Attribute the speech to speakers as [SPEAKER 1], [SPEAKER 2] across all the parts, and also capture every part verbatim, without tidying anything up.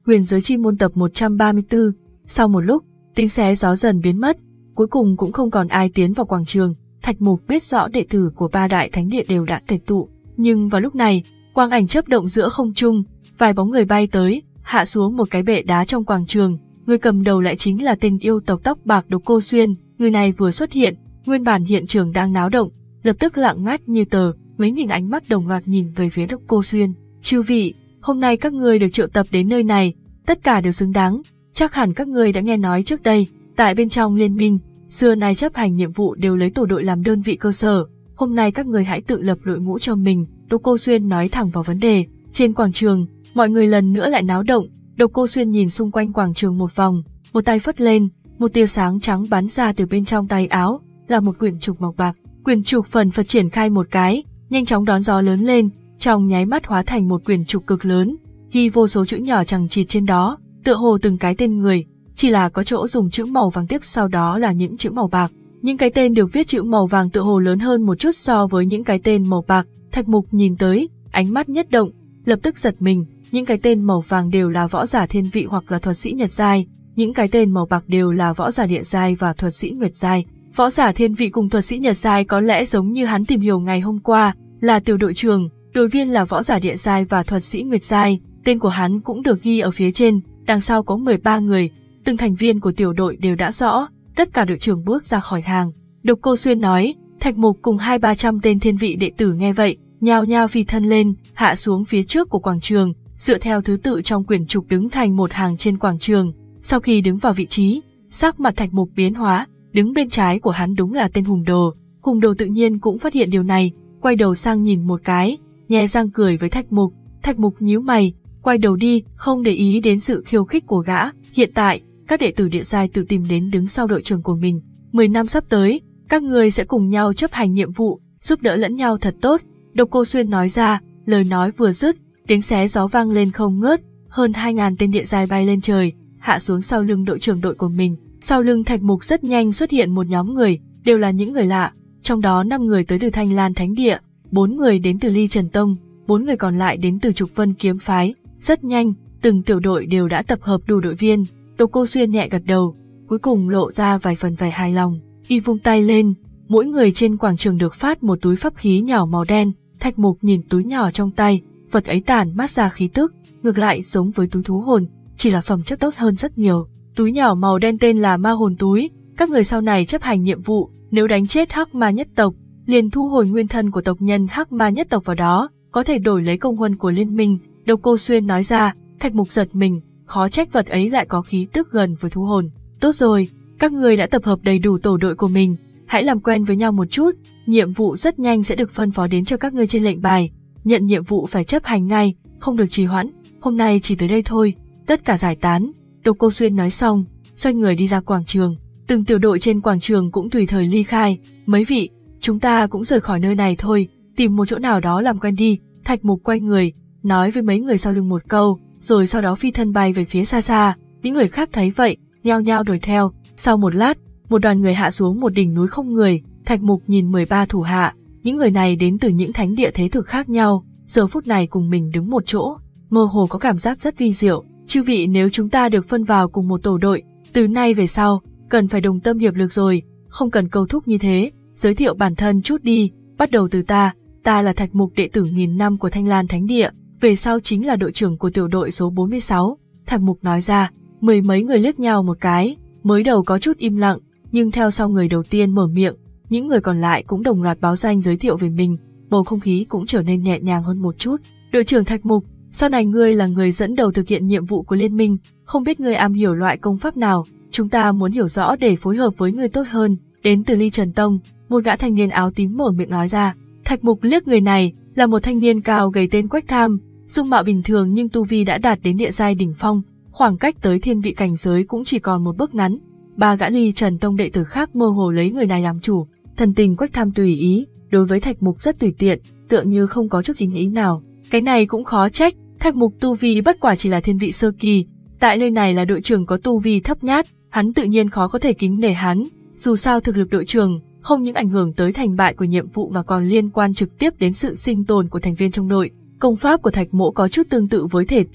[SPEAKER 1] Huyền giới chi môn tập một trăm ba mươi tư. Sau một lúc, tiếng xé gió dần biến mất, cuối cùng cũng không còn ai tiến vào quảng trường. Thạch Mục biết rõ đệ tử của ba đại thánh địa đều đã tề tụ, nhưng vào lúc này, quang ảnh chớp động giữa không trung, vài bóng người bay tới, hạ xuống một cái bệ đá trong quảng trường. Người cầm đầu lại chính là tên yêu tộc tóc bạc Độc Cô Xuyên. Người này vừa xuất hiện, nguyên bản hiện trường đang náo động, lập tức lặng ngắt như tờ, mấy nghìn ánh mắt đồng loạt nhìn về phía Độc Cô Xuyên. Chư vị, hôm nay các ngươi được triệu tập đến nơi này, tất cả đều xứng đáng. Chắc hẳn các ngươi đã nghe nói trước đây, tại bên trong liên minh, xưa nay chấp hành nhiệm vụ đều lấy tổ đội làm đơn vị cơ sở. Hôm nay các ngươi hãy tự lập đội ngũ cho mình. Độc Cô Xuyên nói thẳng vào vấn đề. Trên quảng trường, mọi người lần nữa lại náo động. Độc Cô Xuyên nhìn xung quanh quảng trường một vòng, một tay phất lên, một tia sáng trắng bắn ra từ bên trong tay áo, là một quyển trục màu bạc. Quyển trục phần phật triển khai một cái, nhanh chóng đón gió lớn lên, trong nháy mắt hóa thành một quyển trục cực lớn, ghi vô số chữ nhỏ chằng chịt trên đó, tựa hồ từng cái tên người, chỉ là có chỗ dùng chữ màu vàng tiếp sau đó là những chữ màu bạc. Những cái tên được viết chữ màu vàng tựa hồ lớn hơn một chút so với những cái tên màu bạc. Thạch Mục nhìn tới, ánh mắt nhất động, lập tức giật mình. Những cái tên màu vàng đều là võ giả thiên vị hoặc là thuật sĩ nhật giai, những cái tên màu bạc đều là võ giả địa giai và thuật sĩ nguyệt giai. Võ giả thiên vị cùng thuật sĩ nhật giai có lẽ giống như hắn tìm hiểu ngày hôm qua, là tiểu đội trưởng, đội viên là võ giả địa giai và thuật sĩ nguyệt giai, tên của hắn cũng được ghi ở phía trên, đằng sau có mười ba người, từng thành viên của tiểu đội đều đã rõ, tất cả đội trưởng bước ra khỏi hàng. Độc Cô Xuyên nói, Thạch Mục cùng hai ba trăm tên thiên vị đệ tử nghe vậy, nhao nhao phi thân lên, hạ xuống phía trước của quảng trường, dựa theo thứ tự trong quyển trục đứng thành một hàng trên quảng trường. Sau khi đứng vào vị trí, sắc mặt Thạch Mục biến hóa, đứng bên trái của hắn đúng là tên Hùng Đồ. Hùng Đồ tự nhiên cũng phát hiện điều này, quay đầu sang nhìn một cái, nhẹ răng cười với Thạch Mục. Thạch Mục nhíu mày, quay đầu đi, không để ý đến sự khiêu khích của gã. Hiện tại, các đệ tử địa giai tự tìm đến đứng sau đội trưởng của mình. Mười năm sắp tới, các người sẽ cùng nhau chấp hành nhiệm vụ, giúp đỡ lẫn nhau thật tốt. Độc Cô Xuyên nói ra, lời nói vừa dứt, tiếng xé gió vang lên không ngớt, hơn hai ngàn tên địa giai bay lên trời, hạ xuống sau lưng đội trưởng đội của mình. Sau lưng Thạch Mục rất nhanh xuất hiện một nhóm người, đều là những người lạ, trong đó năm người tới từ Thanh Lan Thánh Địa, bốn người đến từ Ly Trần Tông, bốn người còn lại đến từ Trục Vân Kiếm Phái. Rất nhanh, từng tiểu đội đều đã tập hợp đủ đội viên. Độc Cô Xuyên nhẹ gật đầu, cuối cùng lộ ra vài phần vẻ hài lòng. Y vung tay lên, mỗi người trên quảng trường được phát một túi pháp khí nhỏ màu đen. Thạch Mục nhìn túi nhỏ trong tay, vật ấy tản mát ra khí tức, ngược lại giống với túi thú hồn, chỉ là phẩm chất tốt hơn rất nhiều. Túi nhỏ màu đen tên là Ma Hồn Túi, các người sau này chấp hành nhiệm vụ, nếu đánh chết Hắc Ma nhất tộc, liền thu hồi nguyên thân của tộc nhân Hắc Ma nhất tộc vào đó, có thể đổi lấy công huân của liên minh. Độc Cô Xuyên nói ra. Thạch Mục giật mình, khó trách vật ấy lại có khí tức gần với thú hồn. Tốt rồi, các người đã tập hợp đầy đủ tổ đội của mình, hãy làm quen với nhau một chút, nhiệm vụ rất nhanh sẽ được phân phó đến cho các ngươi trên lệnh bài, nhận nhiệm vụ phải chấp hành ngay, không được trì hoãn, hôm nay chỉ tới đây thôi, tất cả giải tán. Độc Cô Xuyên nói xong, xoay người đi ra quảng trường, từng tiểu đội trên quảng trường cũng tùy thời ly khai. Mấy vị, chúng ta cũng rời khỏi nơi này thôi, tìm một chỗ nào đó làm quen đi. Thạch Mục quay người, nói với mấy người sau lưng một câu, rồi sau đó phi thân bay về phía xa xa. Những người khác thấy vậy, nhao nhao đuổi theo. Sau một lát, một đoàn người hạ xuống một đỉnh núi không người. Thạch Mục nhìn mười ba thủ hạ, những người này đến từ những thánh địa thế thực khác nhau, giờ phút này cùng mình đứng một chỗ, mơ hồ có cảm giác rất vi diệu. Chư vị, nếu chúng ta được phân vào cùng một tổ đội, từ nay về sau, cần phải đồng tâm hiệp lực rồi, không cần câu thúc như thế, giới thiệu bản thân chút đi, bắt đầu từ ta, ta là Thạch Mục, đệ tử nghìn năm của Thanh Lan Thánh Địa, về sau chính là đội trưởng của tiểu đội số bốn mươi sáu, Thạch Mục nói ra. Mười mấy người liếc nhau một cái, mới đầu có chút im lặng, nhưng theo sau người đầu tiên mở miệng, những người còn lại cũng đồng loạt báo danh giới thiệu về mình, bầu không khí cũng trở nên nhẹ nhàng hơn một chút. Đội trưởng Thạch Mục, sau này ngươi là người dẫn đầu thực hiện nhiệm vụ của liên minh, không biết ngươi am hiểu loại công pháp nào, chúng ta muốn hiểu rõ để phối hợp với ngươi tốt hơn. Đến từ Ly Trần Tông, một gã thanh niên áo tím mở miệng nói ra. Thạch Mục liếc người này, là một thanh niên cao gầy tên Quách Tham, dung mạo bình thường nhưng tu vi đã đạt đến địa giai đỉnh phong, khoảng cách tới thiên vị cảnh giới cũng chỉ còn một bước ngắn. Ba gã Ly Trần Tông đệ tử khác mơ hồ lấy người này làm chủ, thần tình Quách Tham tùy ý, đối với Thạch Mục rất tùy tiện, tựa như không có chút kính ý nào. Cái này cũng khó trách, Thạch Mục tu vi bất quả chỉ là thiên vị sơ kỳ, tại nơi này là đội trưởng có tu vi thấp nhát, hắn tự nhiên khó có thể kính nể hắn. Dù sao thực lực đội trưởng không những ảnh hưởng tới thành bại của nhiệm vụ mà còn liên quan trực tiếp đến sự sinh tồn của thành viên trong đội. Công pháp của Thạch Mỗ có chút tương tự với thể tu,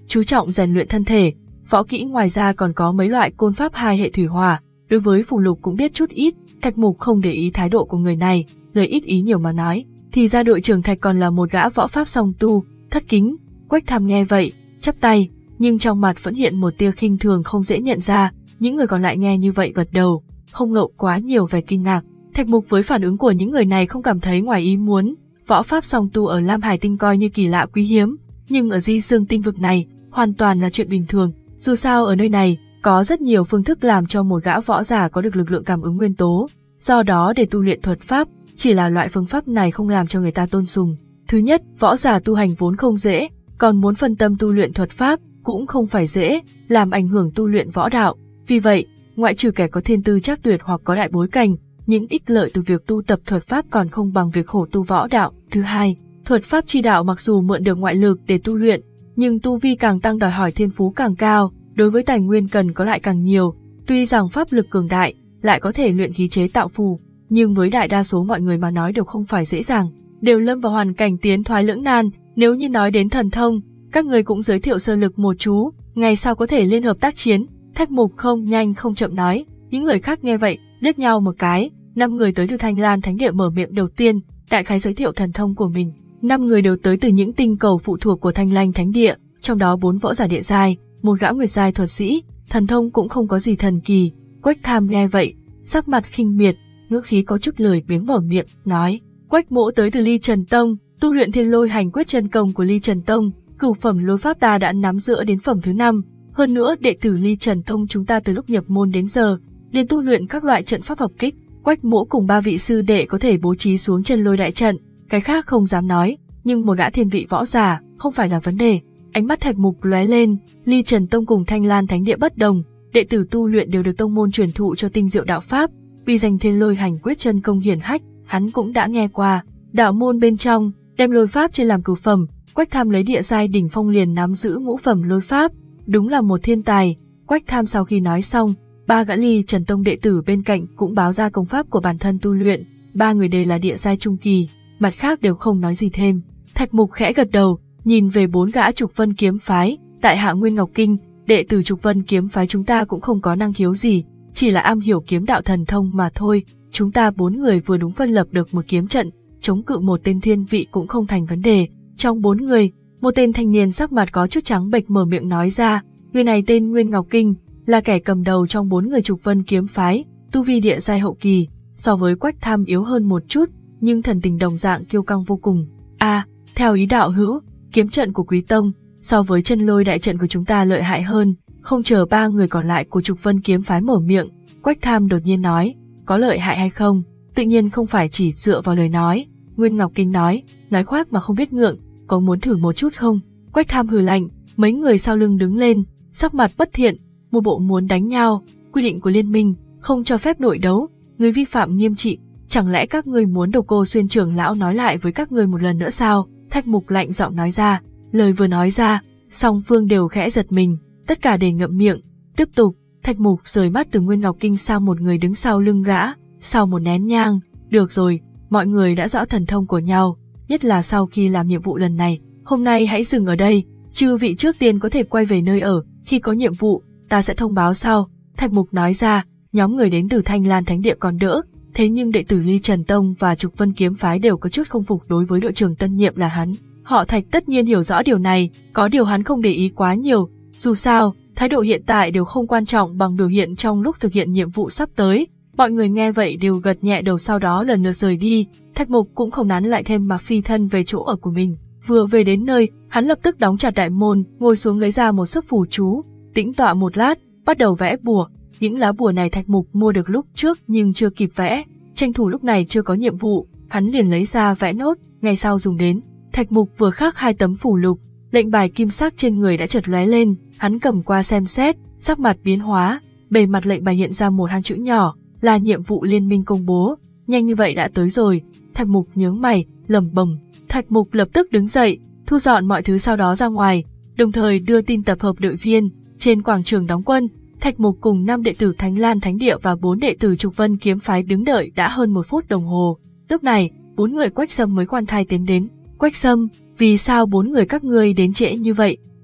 [SPEAKER 1] chú trọng rèn luyện thân thể. Võ kỹ ngoài ra còn có mấy loại côn pháp hai hệ thủy hỏa, đối với phù lục cũng biết chút ít. Thạch Mục không để ý thái độ của người này, lời ít ý nhiều mà nói, thì ra đội trưởng Thạch còn là một gã võ pháp song tu. Thất kính. Quách Tham nghe vậy, chắp tay, nhưng trong mặt vẫn hiện một tia khinh thường không dễ nhận ra. Những người còn lại nghe như vậy gật đầu, không lộ quá nhiều vẻ kinh ngạc. Thạch Mục với phản ứng của những người này không cảm thấy ngoài ý muốn. Võ pháp song tu ở Lam Hải Tinh coi như kỳ lạ quý hiếm, nhưng ở Di Xương Tinh vực này hoàn toàn là chuyện bình thường. Dù sao ở nơi này có rất nhiều phương thức làm cho một gã võ giả có được lực lượng cảm ứng nguyên tố, do đó để tu luyện thuật pháp, chỉ là loại phương pháp này không làm cho người ta tôn sùng. Thứ nhất, võ giả tu hành vốn không dễ, còn muốn phân tâm tu luyện thuật pháp cũng không phải dễ, làm ảnh hưởng tu luyện võ đạo. Vì vậy, ngoại trừ kẻ có thiên tư trác tuyệt hoặc có đại bối cảnh, những ích lợi từ việc tu tập thuật pháp còn không bằng việc khổ tu võ đạo. Thứ hai, thuật pháp chi đạo mặc dù mượn được ngoại lực để tu luyện, nhưng tu vi càng tăng đòi hỏi thiên phú càng cao, đối với tài nguyên cần có lại càng nhiều. Tuy rằng pháp lực cường đại, lại có thể luyện khí chế tạo phù, nhưng với đại đa số mọi người mà nói đều không phải dễ dàng, đều lâm vào hoàn cảnh tiến thoái lưỡng nan. Nếu như nói đến thần thông, các người cũng giới thiệu sơ lược một chú, ngày sau có thể liên hợp tác chiến. Thạch Mục không nhanh không chậm nói. Những người khác nghe vậy, liếc nhau một cái. Năm người tới từ Thanh Lan Thánh Địa mở miệng đầu tiên, đại khái giới thiệu thần thông của mình. Năm người đều tới từ những tinh cầu phụ thuộc của Thanh Lan Thánh Địa, trong đó bốn võ giả địa giai, một gã nguyệt giai thuật sĩ, thần thông cũng không có gì thần kỳ. Quách Tham nghe vậy, sắc mặt khinh miệt, ngữ khí có chút lười biếng mở miệng, nói: Quách Mỗ tới từ Ly Trần Tông, tu luyện Thiên Lôi Hành Quyết chân công của Ly Trần Tông, cửu phẩm lôi pháp ta đã nắm giữ đến phẩm thứ năm. Hơn nữa đệ tử Ly Trần Tông chúng ta từ lúc nhập môn đến giờ, liền tu luyện các loại trận pháp hợp kích. Quách Mỗ cùng ba vị sư đệ có thể bố trí xuống chân lôi đại trận, cái khác không dám nói, nhưng một gã thiên vị võ giả không phải là vấn đề. Ánh mắt Thạch Mục lóe lên, Ly Trần Tông cùng Thanh Lan Thánh Địa bất đồng, đệ tử tu luyện đều được tông môn truyền thụ cho tinh diệu đạo pháp, vì danh Thiên Lôi Hành Quyết chân công hiển hách, hắn cũng đã nghe qua. Đạo môn bên trong đem lôi pháp trên làm cửu phẩm, Quách Tham lấy địa giai đỉnh phong liền nắm giữ ngũ phẩm lôi pháp, đúng là một thiên tài. Quách Tham sau khi nói xong, ba gã Ly Trần Tông đệ tử bên cạnh cũng báo ra công pháp của bản thân tu luyện, ba người đều là địa giai trung kỳ, mặt khác đều không nói gì thêm. Thạch Mục khẽ gật đầu, nhìn về bốn gã Trục Vân kiếm phái, tại hạ Nguyên Ngọc Kinh, đệ tử Trục Vân kiếm phái chúng ta cũng không có năng khiếu gì, chỉ là am hiểu kiếm đạo thần thông mà thôi. Chúng ta bốn người vừa đúng phân lập được một kiếm trận, chống cự một tên thiên vị cũng không thành vấn đề. Trong bốn người, một tên thanh niên sắc mặt có chút trắng bệch mở miệng nói ra, người này tên Nguyên Ngọc Kinh, là kẻ cầm đầu trong bốn người Trục Vân kiếm phái, tu vi địa giai hậu kỳ, so với Quách Tham yếu hơn một chút, nhưng thần tình đồng dạng kiêu căng vô cùng. A, à, theo ý đạo hữu, kiếm trận của Quý Tông so với chân lôi đại trận của chúng ta lợi hại hơn. Không chờ ba người còn lại của Trục Vân kiếm phái mở miệng, Quách Tham đột nhiên nói, có lợi hại hay không, tự nhiên không phải chỉ dựa vào lời nói. Nguyên Ngọc Kinh nói, nói khoác mà không biết ngượng, có muốn thử một chút không? Quách Tham hừ lạnh, mấy người sau lưng đứng lên, sắc mặt bất thiện, một bộ muốn đánh nhau. Quy định của liên minh không cho phép nội đấu, người vi phạm nghiêm trị. Chẳng lẽ các ngươi muốn Độc Cô Xuyên trưởng lão nói lại với các ngươi một lần nữa sao? Thạch Mục lạnh giọng nói ra. Lời vừa nói ra, song phương đều khẽ giật mình, tất cả đều ngậm miệng. Tiếp tục, Thạch Mục rời mắt từ Nguyên Ngọc Kinh sang một người đứng sau lưng gã. Sau một nén nhang, được rồi, mọi người đã rõ thần thông của nhau, nhất là sau khi làm nhiệm vụ lần này. Hôm nay hãy dừng ở đây, chư vị trước tiên có thể quay về nơi ở, khi có nhiệm vụ, ta sẽ thông báo sau. Thạch Mục nói ra. Nhóm người đến từ Thanh Lan Thánh Địa còn đỡ, thế nhưng đệ tử Ly Trần Tông và Trục Vân kiếm phái đều có chút không phục đối với đội trưởng tân nhiệm là hắn. Họ Thạch tất nhiên hiểu rõ điều này, có điều hắn không để ý quá nhiều, dù sao, thái độ hiện tại đều không quan trọng bằng biểu hiện trong lúc thực hiện nhiệm vụ sắp tới. Mọi người nghe vậy đều gật nhẹ đầu, sau đó lần lượt rời đi. Thạch Mục cũng không nán lại thêm mà phi thân về chỗ ở của mình. Vừa về đến nơi, hắn lập tức đóng chặt đại môn, ngồi xuống lấy ra một sấp phù chú, tĩnh tọa một lát, bắt đầu vẽ bùa. Những lá bùa này Thạch Mục mua được lúc trước nhưng chưa kịp vẽ, tranh thủ lúc này chưa có nhiệm vụ, hắn liền lấy ra vẽ nốt, ngày sau dùng đến. Thạch Mục vừa khắc hai tấm phù lục, lệnh bài kim sắc trên người đã chợt lóe lên, hắn cầm qua xem xét, sắc mặt biến hóa, bề mặt lệnh bài hiện ra một hàng chữ nhỏ, là nhiệm vụ liên minh công bố. Nhanh như vậy đã tới rồi. Thạch Mục nhướng mày, lẩm bẩm. Thạch Mục lập tức đứng dậy, thu dọn mọi thứ sau đó ra ngoài, đồng thời đưa tin tập hợp đội viên. Trên quảng trường đóng quân, Thạch Mục cùng năm đệ tử Thánh Lan Thánh Địa và bốn đệ tử Trục Vân kiếm phái đứng đợi đã hơn một phút đồng hồ. Lúc này, bốn người Quách Sâm mới khoan thai tiến đến. Quách Sâm, vì sao bốn người các ngươi đến trễ như vậy?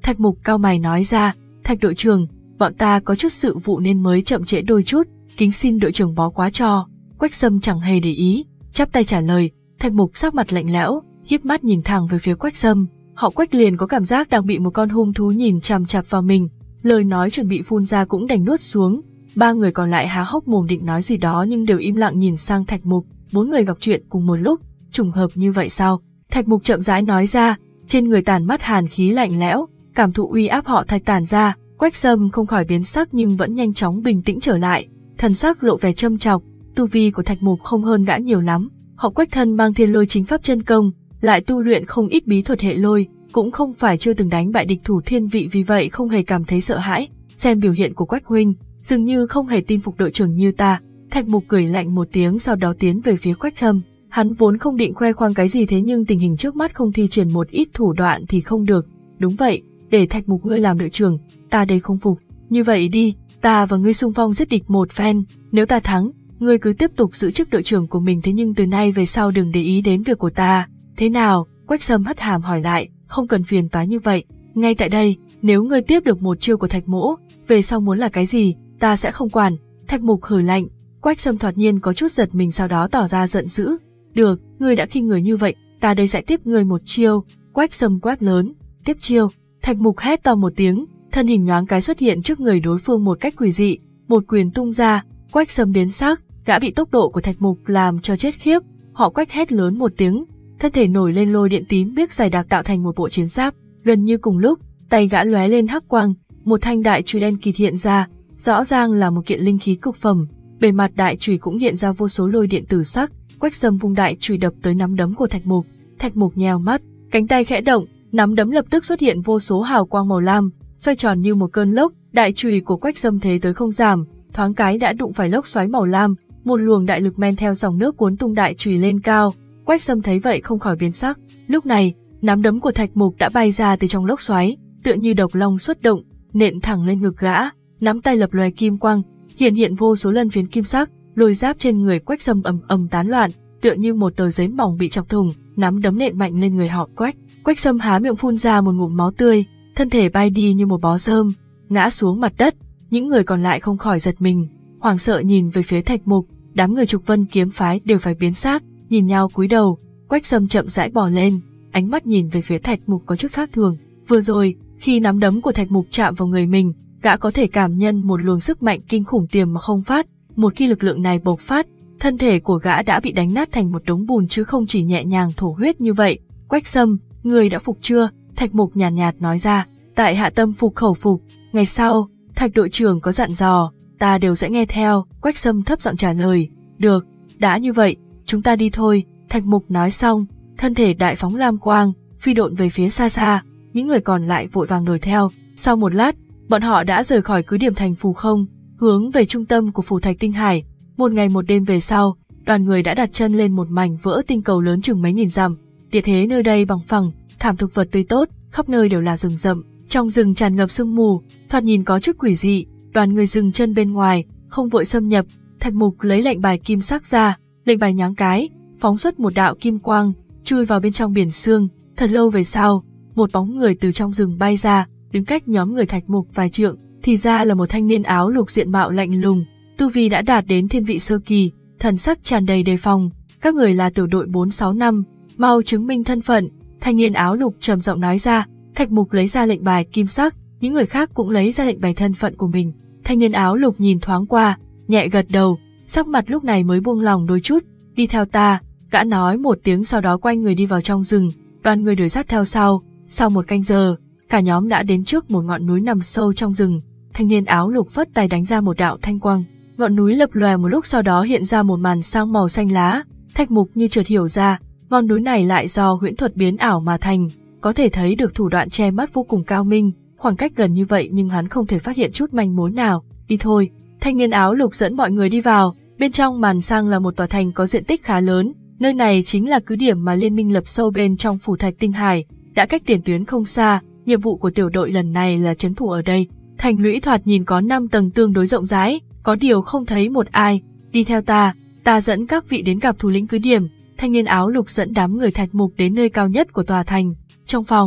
[SPEAKER 1] Thạch Mục cau mày nói ra, Thạch đội trưởng, bọn ta có chút sự vụ nên mới chậm trễ đôi chút, kính xin đội trưởng bó quá cho. Quách Sâm chẳng hề để ý, chắp tay trả lời. Thạch Mục sắc mặt lạnh lẽo, híp mắt nhìn thẳng về phía Quách Sâm. Họ Quách liền có cảm giác đang bị một con hung thú nhìn chằm chằm vào mình, lời nói chuẩn bị phun ra cũng đành nuốt xuống. Ba người còn lại há hốc mồm định nói gì đó nhưng đều im lặng nhìn sang Thạch Mục. Bốn người gặp chuyện cùng một lúc, trùng hợp như vậy sao? Thạch Mục chậm rãi nói ra, trên người tản mắt hàn khí lạnh lẽo, cảm thụ uy áp họ Thạch tản ra. Quách Sâm không khỏi biến sắc nhưng vẫn nhanh chóng bình tĩnh trở lại, thần sắc lộ vẻ châm chọc. Tu vi của Thạch Mục không hơn gã nhiều lắm, họ Quách thân mang Thiên Lôi chính pháp chân công, lại tu luyện không ít bí thuật hệ lôi, cũng không phải chưa từng đánh bại địch thủ thiên vị, vì vậy không hề cảm thấy sợ hãi. Xem biểu hiện của Quách huynh, dường như không hề tin phục đội trưởng như ta. Thạch Mục cười lạnh một tiếng sau đó tiến về phía Quách Sâm. Hắn vốn không định khoe khoang cái gì, thế nhưng tình hình trước mắt không thi triển một ít thủ đoạn thì không được. Đúng vậy, để Thạch Mục ngươi làm đội trưởng, ta đây không phục. Như vậy đi, ta và ngươi xung phong giết địch một phen, nếu ta thắng, ngươi cứ tiếp tục giữ chức đội trưởng của mình, thế nhưng từ nay về sau đừng để ý đến việc của ta. Thế nào? Quách Sâm hất hàm hỏi lại. Không cần phiền toái như vậy, ngay tại đây, nếu ngươi tiếp được một chiêu của Thạch mỗ, về sau muốn là cái gì, ta sẽ không quản. Thạch Mục hừ lạnh. Quách Sâm thoạt nhiên có chút giật mình, sau đó tỏ ra giận dữ. Được, ngươi đã khinh người như vậy, ta đây sẽ tiếp ngươi một chiêu. Quách Sâm quát lớn, tiếp chiêu. Thạch Mục hét to một tiếng, thân hình nhoáng cái xuất hiện trước người đối phương một cách quỷ dị, một quyền tung ra. Quách Sâm biến sắc, gã bị tốc độ của Thạch Mục làm cho chết khiếp. Họ Quách hét lớn một tiếng, thân thể nổi lên lôi điện tím biếc dày đặc tạo thành một bộ chiến giáp. Gần như cùng lúc, tay gã lóe lên hắc quang, một thanh đại chùy đen kịt hiện ra, rõ ràng là một kiện linh khí cực phẩm. Bề mặt đại chùy cũng hiện ra vô số lôi điện tử sắc. Quách Sâm vung đại chùy đập tới nắm đấm của Thạch Mục. Thạch Mục nheo mắt, cánh tay khẽ động, nắm đấm lập tức xuất hiện vô số hào quang màu lam, xoay tròn như một cơn lốc. Đại chùy của Quách Sâm thế tới không giảm, thoáng cái đã đụng phải lốc xoáy màu lam, một luồng đại lực men theo dòng nước cuốn tung đại chùy lên cao. Quách Sâm thấy vậy không khỏi biến sắc. Lúc này, nắm đấm của Thạch Mục đã bay ra từ trong lốc xoáy, tựa như độc long xuất động, nện thẳng lên ngực gã. Nắm tay lập lòe kim quang, hiện hiện vô số lân phiến kim sắc, lôi giáp trên người Quách Sâm ầm ầm tán loạn, tựa như một tờ giấy mỏng bị chọc thủng. Nắm đấm nện mạnh lên người họ Quách. Quách Sâm há miệng phun ra một ngụm máu tươi, thân thể bay đi như một bó rơm, ngã xuống mặt đất. Những người còn lại không khỏi giật mình, hoảng sợ nhìn về phía Thạch Mục. Đám người Trục Vân kiếm phái đều phải biến sắc, nhìn nhau cúi đầu. Quách Sâm chậm rãi bò lên, ánh mắt nhìn về phía Thạch Mục có chút khác thường. Vừa rồi, khi nắm đấm của Thạch Mục chạm vào người mình, gã có thể cảm nhận một luồng sức mạnh kinh khủng tiềm mà không phát. Một khi lực lượng này bộc phát, thân thể của gã đã bị đánh nát thành một đống bùn chứ không chỉ nhẹ nhàng thổ huyết như vậy. Quách Sâm, người đã phục chưa? Thạch Mục nhàn nhạt, nhạt nói ra. Tại hạ tâm phục khẩu phục. Ngày sau, Thạch đội trưởng có dặn dò, ta đều sẽ nghe theo. Quách Sâm thấp giọng trả lời. Được, đã như vậy, chúng ta đi thôi. Thạch Mục nói xong, thân thể đại phóng lam quang, phi độn về phía xa xa. Những người còn lại vội vàng đuổi theo. Sau một lát, bọn họ đã rời khỏi cứ điểm thành Phù Không, hướng về trung tâm của Phù Thạch Tinh Hải. Một ngày một đêm về sau, đoàn người đã đặt chân lên một mảnh vỡ tinh cầu lớn chừng mấy nghìn dặm. Địa thế nơi đây bằng phẳng, thảm thực vật tươi tốt, khắp nơi đều là rừng rậm. Trong rừng tràn ngập sương mù, thoạt nhìn có chút quỷ dị. Đoàn người dừng chân bên ngoài, không vội xâm nhập. Thạch Mục lấy lệnh bài kim sắc ra, lệnh bài nhoáng cái, phóng xuất một đạo kim quang, chui vào bên trong biển sương. Thật lâu về sau, một bóng người từ trong rừng bay ra, đứng cách nhóm người Thạch Mục vài trượng, thì ra là một thanh niên áo lục diện mạo lạnh lùng, tu vi đã đạt đến thiên vị sơ kỳ, thần sắc tràn đầy đề phòng. Các người là tiểu đội bốn sáu năm, mau chứng minh thân phận. Thanh niên áo lục trầm giọng nói ra. Thạch Mục lấy ra lệnh bài kim sắc, những người khác cũng lấy ra lệnh bài thân phận của mình. Thanh niên áo lục nhìn thoáng qua, nhẹ gật đầu, sắc mặt lúc này mới buông lòng đôi chút. Đi theo ta, gã nói một tiếng sau đó quay người đi vào trong rừng, đoàn người đuổi sát theo sau. Sau một canh giờ, cả nhóm đã đến trước một ngọn núi nằm sâu trong rừng. Thanh niên áo lục phất tay đánh ra một đạo thanh quang, ngọn núi lập lòe một lúc sau đó hiện ra một màn sang màu xanh lá. Thạch Mục như chợt hiểu ra, ngọn núi này lại do huyễn thuật biến ảo mà thành, có thể thấy được thủ đoạn che mắt vô cùng cao minh. Khoảng cách gần như vậy nhưng hắn không thể phát hiện chút manh mối nào. Đi thôi. Thanh niên áo lục dẫn mọi người đi vào. Bên trong màn sang là một tòa thành có diện tích khá lớn. Nơi này chính là cứ điểm mà liên minh lập sâu bên trong Phù Thạch Tinh Hải, đã cách tiền tuyến không xa. Nhiệm vụ của tiểu đội lần này là trấn thủ ở đây. Thành lũy thoạt nhìn có năm tầng tương đối rộng rãi, có điều không thấy một ai. Đi theo ta, ta dẫn các vị đến gặp thủ lĩnh cứ điểm. Thanh niên áo lục dẫn đám người Thạch Mục đến nơi cao nhất của tòa thành. Trong phòng,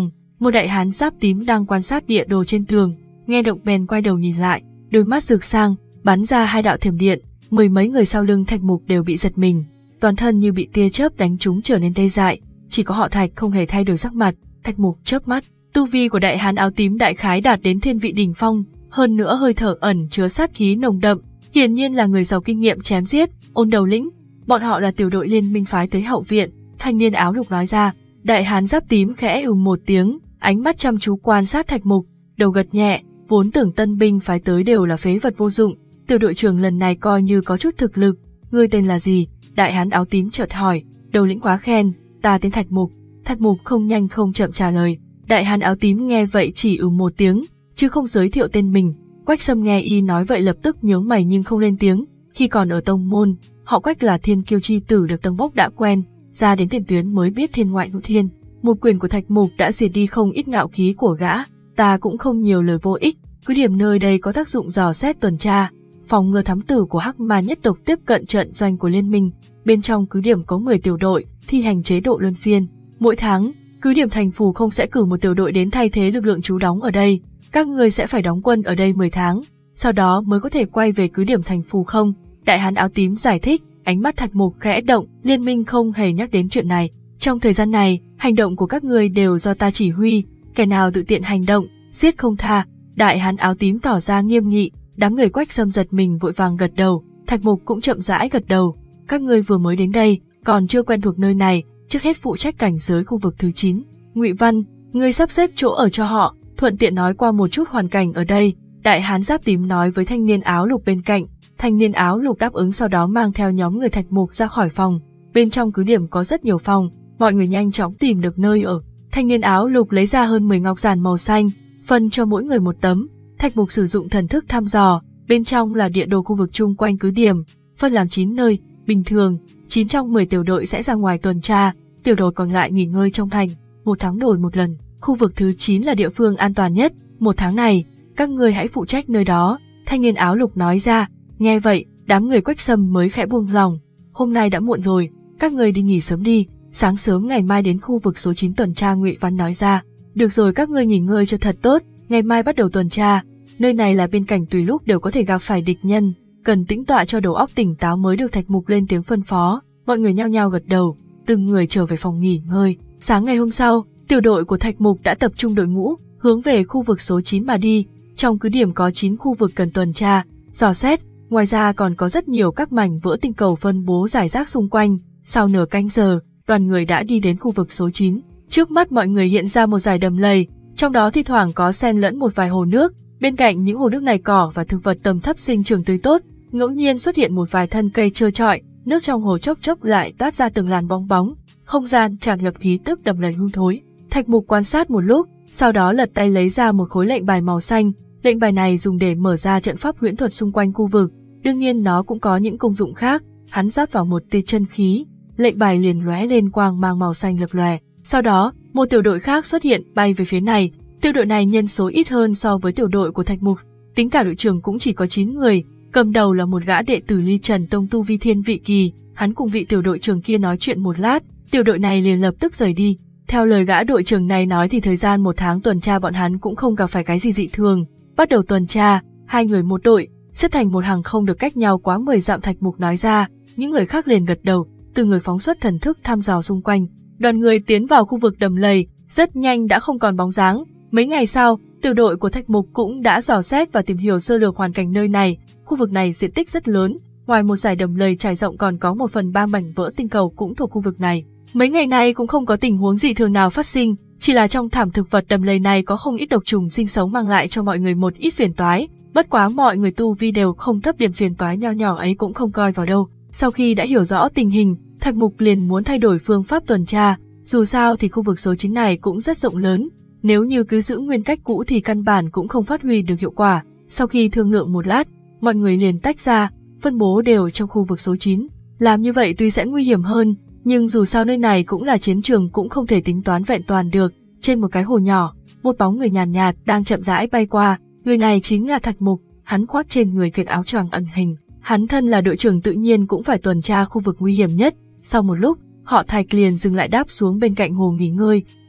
[SPEAKER 1] Một đại hán giáp tím đang quan sát địa đồ trên tường, nghe động bèn quay đầu nhìn lại, đôi mắt rực sang, bắn ra hai đạo thiểm điện, mười mấy người sau lưng Thạch Mục đều bị giật mình, toàn thân như bị tia chớp đánh trúng trở nên tê dại, chỉ có họ Thạch không hề thay đổi sắc mặt. Thạch Mục chớp mắt, tu vi của đại hán áo tím đại khái đạt đến thiên vị đỉnh phong, hơn nữa hơi thở ẩn chứa sát khí nồng đậm, hiển nhiên là người giàu kinh nghiệm chém giết. Ôn đầu lĩnh, bọn họ là tiểu đội liên minh phái tới hậu viện, thanh niên áo lục nói ra. Đại hán giáp tím khẽ ừ một tiếng, ánh mắt chăm chú quan sát Thạch Mục, đầu gật nhẹ, vốn tưởng tân binh phái tới đều là phế vật vô dụng, tiểu đội trưởng lần này coi như có chút thực lực. Ngươi tên là gì? Đại hán áo tím chợt hỏi. Đầu lĩnh quá khen, ta tên Thạch Mục. Thạch Mục không nhanh không chậm trả lời. Đại hán áo tím nghe vậy chỉ ừ một tiếng, chứ không giới thiệu tên mình. Quách Sâm nghe y nói vậy lập tức nhướng mày nhưng không lên tiếng. Khi còn ở tông môn, họ Quách là thiên kiêu chi tử được Tông Bốc đã quen, ra đến tiền tuyến mới biết thiên ngoại ngũ thiên. Một quyền của Thạch Mục đã diệt đi không ít ngạo khí của gã. Ta cũng không nhiều lời vô ích, cứ điểm nơi đây có tác dụng dò xét tuần tra, phòng ngừa thám tử của Hắc Ma nhất tộc tiếp cận trận doanh của liên minh. Bên trong cứ điểm có mười tiểu đội, thi hành chế độ luân phiên. Mỗi tháng, cứ điểm thành Phù Không sẽ cử một tiểu đội đến thay thế lực lượng trú đóng ở đây. Các ngươi sẽ phải đóng quân ở đây mười tháng, sau đó mới có thể quay về cứ điểm thành Phù Không. Đại hán áo tím giải thích, ánh mắt Thạch Mục khẽ động, liên minh không hề nhắc đến chuyện này. Trong thời gian này, hành động của các ngươi đều do ta chỉ huy, kẻ nào tự tiện hành động, giết không tha. Đại hán áo tím tỏ ra nghiêm nghị, đám người Quách Sâm giật mình vội vàng gật đầu, Thạch Mục cũng chậm rãi gật đầu. Các ngươi vừa mới đến đây, còn chưa quen thuộc nơi này, trước hết phụ trách cảnh giới khu vực thứ chín. Ngụy Văn, ngươi sắp xếp chỗ ở cho họ, thuận tiện nói qua một chút hoàn cảnh ở đây. Đại hán giáp tím nói với thanh niên áo lục bên cạnh. Thanh niên áo lục đáp ứng, sau đó mang theo nhóm người Thạch Mục ra khỏi phòng. Bên trong cứ điểm có rất nhiều phòng, mọi người nhanh chóng tìm được nơi ở. Thanh niên áo lục lấy ra hơn mười ngọc giản màu xanh, phân cho mỗi người một tấm. Thạch Mục sử dụng thần thức thăm dò, bên trong là địa đồ khu vực chung quanh cứ điểm, phân làm chín nơi. Bình thường, chín trong mười tiểu đội sẽ ra ngoài tuần tra, tiểu đội còn lại nghỉ ngơi trong thành, một tháng đổi một lần. Khu vực thứ chín là địa phương an toàn nhất, một tháng này, các ngươi hãy phụ trách nơi đó. Thanh niên áo lục nói ra. Nghe vậy, đám người Quách Sâm mới khẽ buông lòng. Hôm nay đã muộn rồi, các ngươi đi nghỉ sớm đi, sáng sớm ngày mai đến khu vực số chín tuần tra. Ngụy Văn nói ra. Được rồi, các ngươi nghỉ ngơi cho thật tốt, ngày mai bắt đầu tuần tra. Nơi này là biên cảnh, tùy lúc đều có thể gặp phải địch nhân, cần tĩnh tọa cho đầu óc tỉnh táo mới được. Thạch Mục lên tiếng phân phó, mọi người nhao nhao gật đầu, từng người trở về phòng nghỉ ngơi. Sáng ngày hôm sau, tiểu đội của Thạch Mục đã tập trung đội ngũ, hướng về khu vực số chín mà đi. Trong cứ điểm có chín khu vực cần tuần tra, dò xét, ngoài ra còn có rất nhiều các mảnh vỡ tinh cầu phân bố rải rác xung quanh. Sau nửa canh giờ, đoàn người đã đi đến khu vực số chín. Trước mắt mọi người hiện ra một dải đầm lầy, trong đó thi thoảng có xen lẫn một vài hồ nước. Bên cạnh những hồ nước này cỏ và thực vật tầm thấp sinh trưởng tươi tốt, ngẫu nhiên xuất hiện một vài thân cây trơ trọi, nước trong hồ chốc chốc lại toát ra từng làn bong bóng, không gian tràn ngập khí tức đầm lầy hung thối. Thạch Mục quan sát một lúc, sau đó lật tay lấy ra một khối lệnh bài màu xanh. Lệnh bài này dùng để mở ra trận pháp huyễn thuật xung quanh khu vực, đương nhiên nó cũng có những công dụng khác. Hắn rót vào một tia chân khí, lệnh bài liền lóe lên quang mang màu xanh lập lòe. Sau đó, một tiểu đội khác xuất hiện bay về phía này. Tiểu đội này nhân số ít hơn so với tiểu đội của Thạch Mục, tính cả đội trưởng cũng chỉ có chín người, cầm đầu là một gã đệ tử Ly Trần Tông tu vi thiên vị kỳ. Hắn cùng vị tiểu đội trưởng kia nói chuyện một lát, tiểu đội này liền lập tức rời đi. Theo lời gã đội trưởng này nói thì thời gian một tháng tuần tra bọn hắn cũng không gặp phải cái gì dị thường. Bắt đầu tuần tra, hai người một đội, xếp thành một hàng không được cách nhau quá mười dặm. Thạch Mục nói ra, những người khác liền gật đầu, từ người phóng xuất thần thức thăm dò xung quanh. Đoàn người tiến vào khu vực đầm lầy, rất nhanh đã không còn bóng dáng. Mấy ngày sau, tiểu đội của Thạch Mục cũng đã dò xét và tìm hiểu sơ lược hoàn cảnh nơi này. Khu vực này diện tích rất lớn, ngoài một dải đầm lầy trải rộng còn có một phần ba mảnh vỡ tinh cầu cũng thuộc khu vực này. Mấy ngày nay cũng không có tình huống dị thường nào phát sinh, chỉ là trong thảm thực vật đầm lầy này có không ít độc trùng sinh sống mang lại cho mọi người một ít phiền toái. Bất quá mọi người tu vi đều không thấp, điểm phiền toái nho nhỏ ấy cũng không coi vào đâu. Sau khi đã hiểu rõ tình hình, Thạch Mục liền muốn thay đổi phương pháp tuần tra. Dù sao thì khu vực số chín này cũng rất rộng lớn, nếu như cứ giữ nguyên cách cũ thì căn bản cũng không phát huy được hiệu quả. Sau khi thương lượng một lát, mọi người liền tách ra, phân bố đều trong khu vực số chín. Làm như vậy tuy sẽ nguy hiểm hơn, nhưng dù sao nơi này cũng là chiến trường, cũng không thể tính toán vẹn toàn được. Trên một cái hồ nhỏ, một bóng người nhàn nhạt, nhạt đang chậm rãi bay qua. Người này chính là Thạch Mục, hắn khoác trên người kiện áo choàng ẩn hình. Hắn thân là đội trưởng tự nhiên cũng phải tuần tra khu vực nguy hiểm nhất. Sau một lúc, họ Thạch liền dừng lại đáp xuống bên cạnh hồ nghỉ ngơi,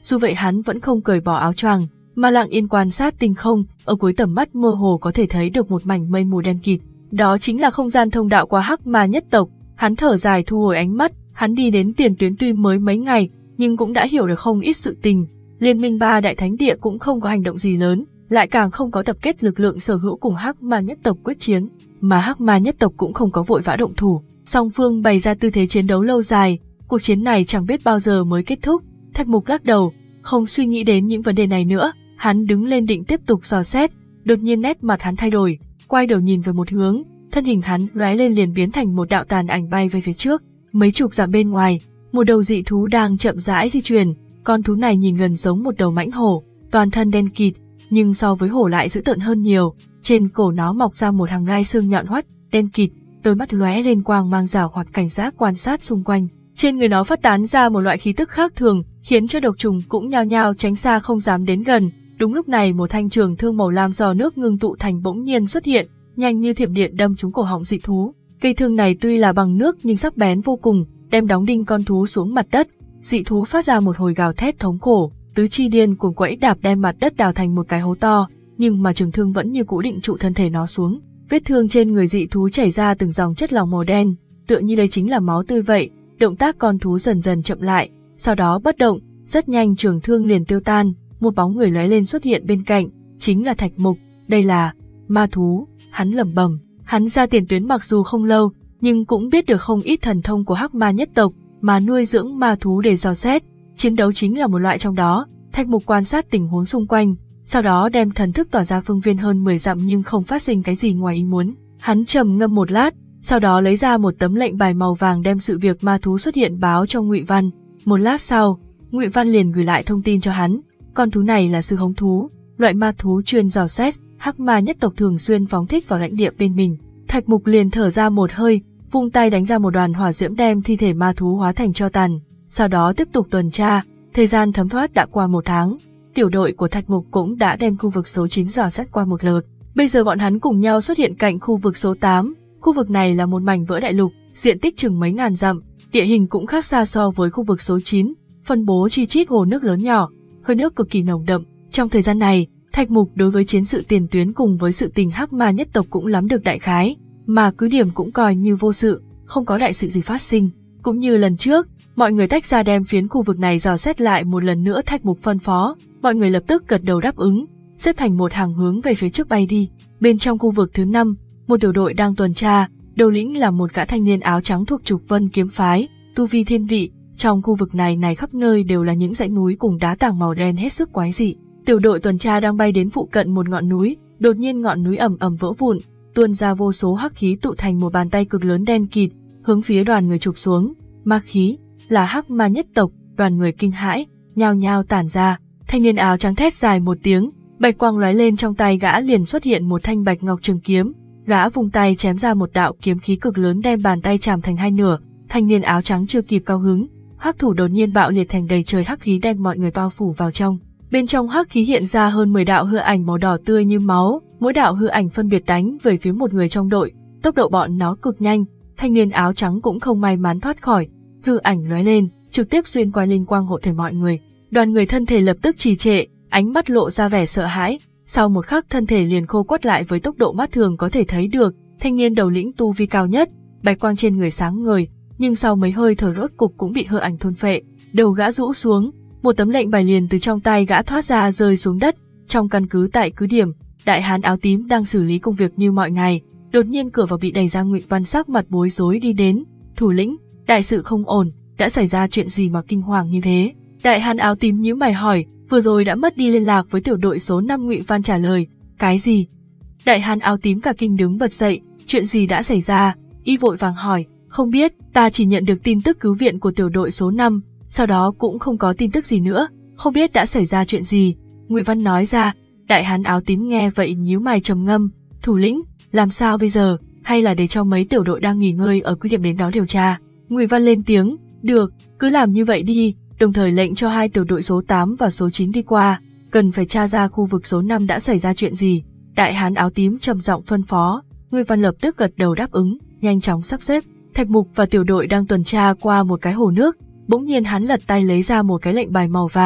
[SPEAKER 1] dù vậy hắn vẫn không cởi bỏ áo choàng, mà lặng yên quan sát tinh không. Ở cuối tầm mắt mơ hồ có thể thấy được một mảnh mây mù đen kịt, đó chính là không gian thông đạo qua Hắc Ma nhất tộc. Hắn thở dài thu hồi ánh mắt, hắn đi đến tiền tuyến tuy mới mấy ngày, nhưng cũng đã hiểu được không ít sự tình. Liên minh ba đại thánh địa cũng không có hành động gì lớn, lại càng không có tập kết lực lượng sở hữu cùng Hắc Ma nhất tộc quyết chiến, mà Hắc Ma nhất tộc cũng không có vội vã động thủ. Song phương bày ra tư thế chiến đấu lâu dài, cuộc chiến này chẳng biết bao giờ mới kết thúc. Thạch Mục lắc đầu, không suy nghĩ đến những vấn đề này nữa, hắn đứng lên định tiếp tục dò xét, đột nhiên nét mặt hắn thay đổi, quay đầu nhìn về một hướng, thân hình hắn lóe lên liền biến thành một đạo tàn ảnh bay về phía trước. Mấy chục dặm bên ngoài, một đầu dị thú đang chậm rãi di chuyển, con thú này nhìn gần giống một đầu mãnh hổ, toàn thân đen kịt, nhưng so với hổ lại dữ tợn hơn nhiều, trên cổ nó mọc ra một hàng gai xương nhọn hoắt, đen kịt, đôi mắt lóe lên quang mang rào hoạt cảnh giác quan sát xung quanh. Trên người nó phát tán ra một loại khí tức khác thường, khiến cho độc trùng cũng nhao nhao tránh xa không dám đến gần. Đúng lúc này một thanh trường thương màu lam do nước ngưng tụ thành bỗng nhiên xuất hiện, nhanh như thiểm điện đâm trúng cổ họng dị thú. Cây thương này tuy là bằng nước nhưng sắc bén vô cùng, đem đóng đinh con thú xuống mặt đất. Dị thú phát ra một hồi gào thét thống khổ, tứ chi điên cuồng quẫy đạp đem mặt đất đào thành một cái hố to, nhưng mà trường thương vẫn như cũ định trụ thân thể nó xuống. Vết thương trên người dị thú chảy ra từng dòng chất lỏng màu đen, tựa như đây chính là máu tươi vậy. Động tác con thú dần dần chậm lại, sau đó bất động, rất nhanh trường thương liền tiêu tan, một bóng người lóe lên xuất hiện bên cạnh, chính là Thạch Mục. Đây là ma thú, hắn lẩm bẩm. Hắn ra tiền tuyến mặc dù không lâu, nhưng cũng biết được không ít thần thông của Hắc Ma nhất tộc, mà nuôi dưỡng ma thú để dò xét, chiến đấu chính là một loại trong đó. Thạch Mục quan sát tình huống xung quanh, sau đó đem thần thức tỏa ra phương viên hơn mười dặm nhưng không phát sinh cái gì ngoài ý muốn. Hắn trầm ngâm một lát, sau đó lấy ra một tấm lệnh bài màu vàng đem sự việc ma thú xuất hiện báo cho Ngụy Văn. Một lát sau, Ngụy Văn liền gửi lại thông tin cho hắn, con thú này là sư hống thú, loại ma thú chuyên dò xét, Hắc Ma nhất tộc thường xuyên phóng thích vào lãnh địa bên mình. Thạch Mục liền thở ra một hơi, vung tay đánh ra một đoàn hỏa diễm đem thi thể ma thú hóa thành tro tàn, sau đó tiếp tục tuần tra. Thời gian thấm thoát đã qua một tháng, tiểu đội của Thạch Mục cũng đã đem khu vực số chín dò xét qua một lượt. Bây giờ bọn hắn cùng nhau xuất hiện cạnh khu vực số tám. Khu vực này là một mảnh vỡ đại lục, diện tích chừng mấy ngàn dặm, địa hình cũng khác xa so với khu vực số chín, phân bố chi chít hồ nước lớn nhỏ, hơi nước cực kỳ nồng đậm. Trong thời gian này, Thạch Mục đối với chiến sự tiền tuyến cùng với sự tình Hắc Ma nhất tộc cũng lắm được đại khái, mà cứ điểm cũng coi như vô sự, không có đại sự gì phát sinh. Cũng như lần trước, mọi người tách ra đem phiến khu vực này dò xét lại một lần nữa. Thạch Mục phân phó, mọi người lập tức gật đầu đáp ứng, xếp thành một hàng hướng về phía trước bay đi. Bên trong khu vực thứ năm, một tiểu đội đang tuần tra, đầu lĩnh là một gã thanh niên áo trắng thuộc Trục Vân kiếm phái, tu vi thiên vị. Trong khu vực này này khắp nơi đều là những dãy núi cùng đá tảng màu đen hết sức quái dị. Tiểu đội tuần tra đang bay đến phụ cận một ngọn núi, đột nhiên ngọn núi ầm ầm vỡ vụn, tuôn ra vô số hắc khí tụ thành một bàn tay cực lớn đen kịt, hướng phía đoàn người chụp xuống. Ma khí là Hắc Ma nhất tộc, đoàn người kinh hãi, nhao nhao tản ra. Thanh niên áo trắng thét dài một tiếng, bạch quang lóe lên, trong tay gã liền xuất hiện một thanh bạch ngọc trường kiếm. Gã vung tay chém ra một đạo kiếm khí cực lớn đem bàn tay chạm thành hai nửa. Thanh niên áo trắng chưa kịp cao hứng, hắc thủ đột nhiên bạo liệt thành đầy trời hắc khí đem mọi người bao phủ vào trong. Bên trong hắc khí hiện ra hơn mười đạo hư ảnh màu đỏ tươi như máu, mỗi đạo hư ảnh phân biệt đánh về phía một người trong đội. Tốc độ bọn nó cực nhanh, thanh niên áo trắng cũng không may mắn thoát khỏi. Hư ảnh lóe lên, trực tiếp xuyên qua linh quang hộ thể mọi người. Đoàn người thân thể lập tức trì trệ, ánh mắt lộ ra vẻ sợ hãi. Sau một khắc thân thể liền khô quắt lại với tốc độ mắt thường có thể thấy được. Thanh niên đầu lĩnh tu vi cao nhất, bạch quang trên người sáng ngời, nhưng sau mấy hơi thở rốt cục cũng bị hư ảnh thôn phệ. Đầu gã rũ xuống, một tấm lệnh bài liền từ trong tay gã thoát ra rơi xuống đất. Trong căn cứ tại cứ điểm, đại hán áo tím đang xử lý công việc như mọi ngày. Đột nhiên cửa vào bị đẩy ra, Ngụy Văn sắc mặt bối rối đi đến. Thủ lĩnh, đại sự không ổn, đã xảy ra chuyện gì mà kinh hoàng như thế? Đại hán áo tím nhíu mày hỏi. Vừa rồi đã mất đi liên lạc với tiểu đội số năm. Ngụy Văn trả lời. Cái gì? Đại hán áo tím cả kinh đứng bật dậy. Chuyện gì đã xảy ra? Y vội vàng hỏi. Không biết, ta chỉ nhận được tin tức cứu viện của tiểu đội số năm, sau đó cũng không có tin tức gì nữa, không biết đã xảy ra chuyện gì. Ngụy Văn nói ra. Đại hán áo tím nghe vậy nhíu mày trầm ngâm. Thủ lĩnh, làm sao bây giờ? Hay là để cho mấy tiểu đội đang nghỉ ngơi ở cứ điểm đến đó điều tra? Ngụy Văn lên tiếng. Được, cứ làm như vậy đi, đồng thời lệnh cho hai tiểu đội số tám và số chín đi qua, cần phải tra ra khu vực số năm đã xảy ra chuyện gì. Đại hán áo tím trầm giọng phân phó. Ngụy Văn lập tức gật đầu đáp ứng, nhanh chóng sắp xếp. Thạch Mục và tiểu đội đang tuần tra qua một cái hồ nước, bỗng nhiên hắn lật tay lấy ra một cái lệnh bài màu vàng,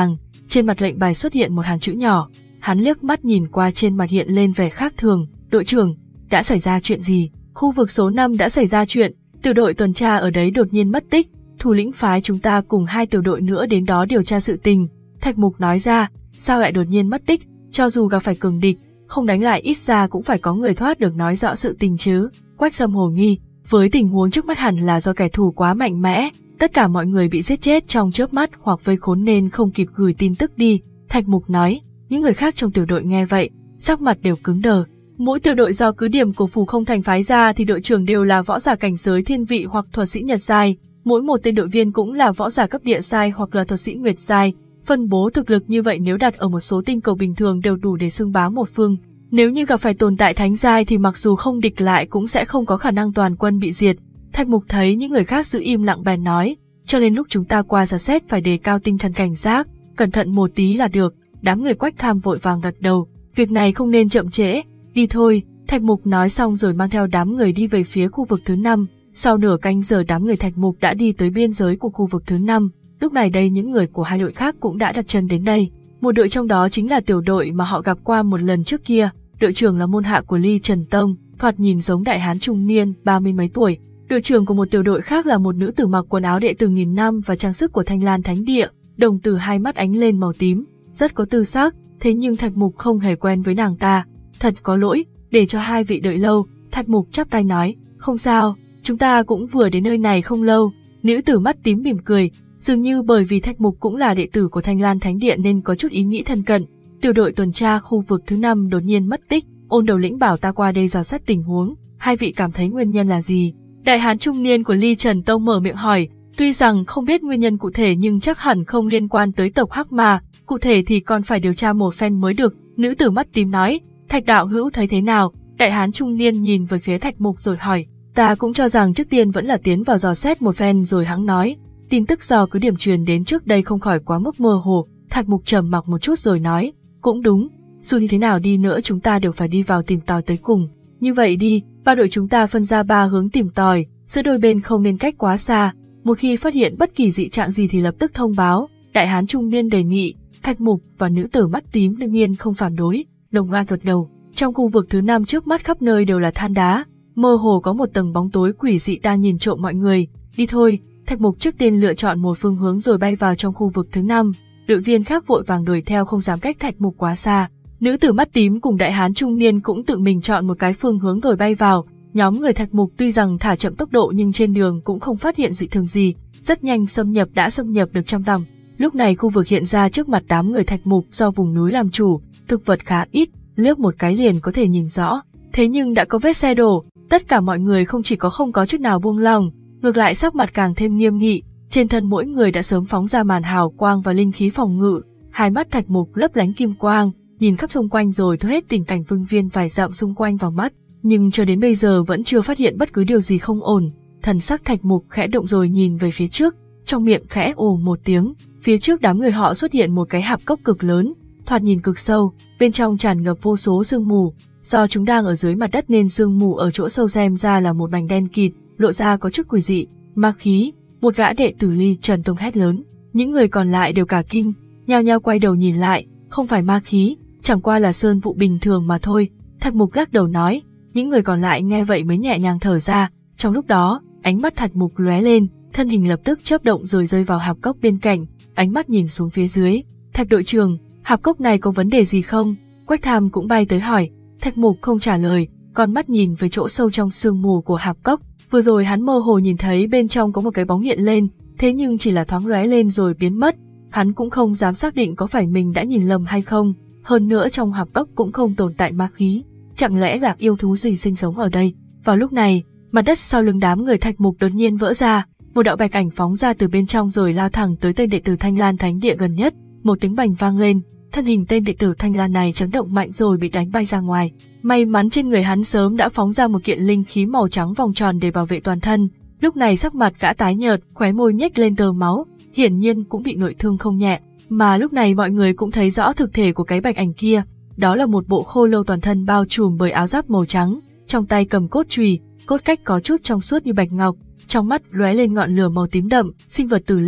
[SPEAKER 1] trên mặt lệnh bài xuất hiện một hàng chữ nhỏ. Hắn liếc mắt nhìn qua, trên mặt hiện lên vẻ khác thường. Đội trưởng, đã xảy ra chuyện gì? Khu vực số năm đã xảy ra chuyện, tiểu đội tuần tra ở đấy đột nhiên mất tích, thủ lĩnh phái chúng ta cùng hai tiểu đội nữa đến đó điều tra sự tình. Thạch Mục nói ra, sao lại đột nhiên mất tích, cho dù gặp phải cường địch, không đánh lại ít ra cũng phải có người thoát được nói rõ sự tình chứ. Quách Sâm hồ nghi, với tình huống trước mắt hẳn là do kẻ thù quá mạnh mẽ, tất cả mọi người bị giết chết trong chớp mắt hoặc vây khốn nên không kịp gửi tin tức đi. Thạch Mục nói, những người khác trong tiểu đội nghe vậy, sắc mặt đều cứng đờ. Mỗi tiểu đội do cứ điểm của Phù Không Thành phái ra thì đội trưởng đều là võ giả cảnh giới thiên vị hoặc thuật sĩ nhật giai, mỗi một tên đội viên cũng là võ giả cấp địa giai hoặc là thuật sĩ nguyệt giai. Phân bố thực lực như vậy nếu đặt ở một số tinh cầu bình thường đều đủ để xưng bá một phương. Nếu như gặp phải tồn tại thánh giai thì mặc dù không địch lại cũng sẽ không có khả năng toàn quân bị diệt. Thạch Mục thấy những người khác giữ im lặng bèn nói, cho nên lúc chúng ta qua dò xét phải đề cao tinh thần cảnh giác, cẩn thận một tí là được. Đám người Quách Tham vội vàng gật đầu, việc này không nên chậm trễ, đi thôi. Thạch Mục nói xong rồi mang theo đám người đi về phía khu vực thứ năm. Sau nửa canh giờ đám người Thạch Mục đã đi tới biên giới của khu vực thứ năm. Lúc này đây những người của hai đội khác cũng đã đặt chân đến đây. Một đội trong đó chính là tiểu đội mà họ gặp qua một lần trước kia. Đội trưởng là môn hạ của Ly Trần Tông, thoạt nhìn giống đại hán trung niên, ba mươi mấy tuổi. Đội trưởng của một tiểu đội khác là một nữ tử mặc quần áo đệ tử nghìn năm và trang sức của Thanh Lan Thánh Địa, đồng tử hai mắt ánh lên màu tím, rất có tư sắc. Thế nhưng Thạch Mục không hề quen với nàng ta. Thật có lỗi, để cho hai vị đợi lâu. Thạch Mục chắp tay nói, không sao, chúng ta cũng vừa đến nơi này không lâu. Nữ tử mắt tím mỉm cười, dường như bởi vì Thạch Mục cũng là đệ tử của Thanh Lan Thánh Địa nên có chút ý nghĩ thân cận. Tiểu đội tuần tra khu vực thứ năm đột nhiên mất tích, Ôn đầu lĩnh bảo ta qua đây dò xét tình huống, hai vị cảm thấy nguyên nhân là gì? Đại hán trung niên của Ly Trần Tông mở miệng hỏi, tuy rằng không biết nguyên nhân cụ thể nhưng chắc hẳn không liên quan tới tộc Hắc Ma, cụ thể thì còn phải điều tra một phen mới được. Nữ tử mắt tím nói, Thạch đạo hữu thấy thế nào? Đại hán trung niên nhìn về phía Thạch Mục rồi hỏi, ta cũng cho rằng trước tiên vẫn là tiến vào dò xét một phen rồi hắn nói, tin tức do cứ điểm truyền đến trước đây không khỏi quá mức mơ hồ. Thạch Mục trầm mặc một chút rồi nói, cũng đúng, dù như thế nào đi nữa chúng ta đều phải đi vào tìm tòi tới cùng. Như vậy đi, ba đội chúng ta phân ra ba hướng tìm tòi, giữa đôi bên không nên cách quá xa, một khi phát hiện bất kỳ dị trạng gì thì lập tức thông báo. Đại hán trung niên đề nghị. Thạch Mục và nữ tử mắt tím đương nhiên không phản đối, đồng loạt gật đầu. Trong khu vực thứ năm trước mắt khắp nơi đều là than đá, mơ hồ có một tầng bóng tối quỷ dị đang nhìn trộm mọi người. Đi thôi. Thạch Mục trước tiên lựa chọn một phương hướng rồi bay vào trong khu vực thứ năm. Đội viên khác vội vàng đuổi theo không dám cách Thạch Mục quá xa. Nữ tử mắt tím cùng đại hán trung niên cũng tự mình chọn một cái phương hướng rồi bay vào. Nhóm người Thạch Mục tuy rằng thả chậm tốc độ nhưng trên đường cũng không phát hiện dị thường gì, rất nhanh xâm nhập đã xâm nhập được trăm dặm. Lúc này khu vực hiện ra trước mặt đám người Thạch Mục do vùng núi làm chủ, thực vật khá ít, liếc một cái liền có thể nhìn rõ. Thế nhưng đã có vết xe đổ, tất cả mọi người không chỉ có không có chút nào buông lỏng, ngược lại sắc mặt càng thêm nghiêm nghị, trên thân mỗi người đã sớm phóng ra màn hào quang và linh khí phòng ngự. Hai mắt Thạch Mục lấp lánh kim quang, nhìn khắp xung quanh rồi thu hết tình cảnh phương viên vài dặm xung quanh vào mắt, nhưng cho đến bây giờ vẫn chưa phát hiện bất cứ điều gì không ổn. Thần sắc Thạch Mục khẽ động rồi nhìn về phía trước, trong miệng khẽ ồ một tiếng, phía trước đám người họ xuất hiện một cái hạp cốc cực lớn, thoạt nhìn cực sâu, bên trong tràn ngập vô số sương mù, do chúng đang ở dưới mặt đất nên sương mù ở chỗ sâu xem ra là một mảnh đen kịt, lộ ra có chút quỷ dị, ma khí. Một gã đệ tử Ly Trần Tông hét lớn, những người còn lại đều cả kinh, nhao nhao quay đầu nhìn lại, không phải ma khí, chẳng qua là sơn vụ bình thường mà thôi. Thạch Mục lắc đầu nói, những người còn lại nghe vậy mới nhẹ nhàng thở ra. Trong lúc đó, ánh mắt Thạch Mục lóe lên, thân hình lập tức chớp động rồi rơi vào hạp cốc bên cạnh, ánh mắt nhìn xuống phía dưới. Thạch đội trưởng, hạp cốc này có vấn đề gì không? Quách Tham cũng bay tới hỏi. Thạch Mục không trả lời, con mắt nhìn về chỗ sâu trong sương mù của hạp cốc. Vừa rồi hắn mơ hồ nhìn thấy bên trong có một cái bóng hiện lên, thế nhưng chỉ là thoáng lóe lên rồi biến mất. Hắn cũng không dám xác định có phải mình đã nhìn lầm hay không. Hơn nữa trong hạp cốc cũng không tồn tại ma khí, chẳng lẽ là yêu thú gì sinh sống ở đây? Vào lúc này, mặt đất sau lưng đám người Thạch Mục đột nhiên vỡ ra, một đạo bạch ảnh phóng ra từ bên trong rồi lao thẳng tới tên đệ tử Thanh Lan Thánh Địa gần nhất. Một tiếng bành vang lên, thân hình tên đệ tử Thanh Lan này chấn động mạnh rồi bị đánh bay ra ngoài. May mắn trên người hắn sớm đã phóng ra một kiện linh khí màu trắng vòng tròn để bảo vệ toàn thân. Lúc này sắc mặt gã tái nhợt, khóe môi nhếch lên tơ máu, hiển nhiên cũng bị nội thương không nhẹ. Mà lúc này mọi người cũng thấy rõ thực thể của cái bạch ảnh kia, đó là một bộ khô lâu toàn thân bao trùm bởi áo giáp màu trắng, trong tay cầm cốt chùy, cốt cách có chút trong suốt như bạch ngọc, trong mắt lóe lên ngọn lửa màu tím đậm, sinh vật tử linh.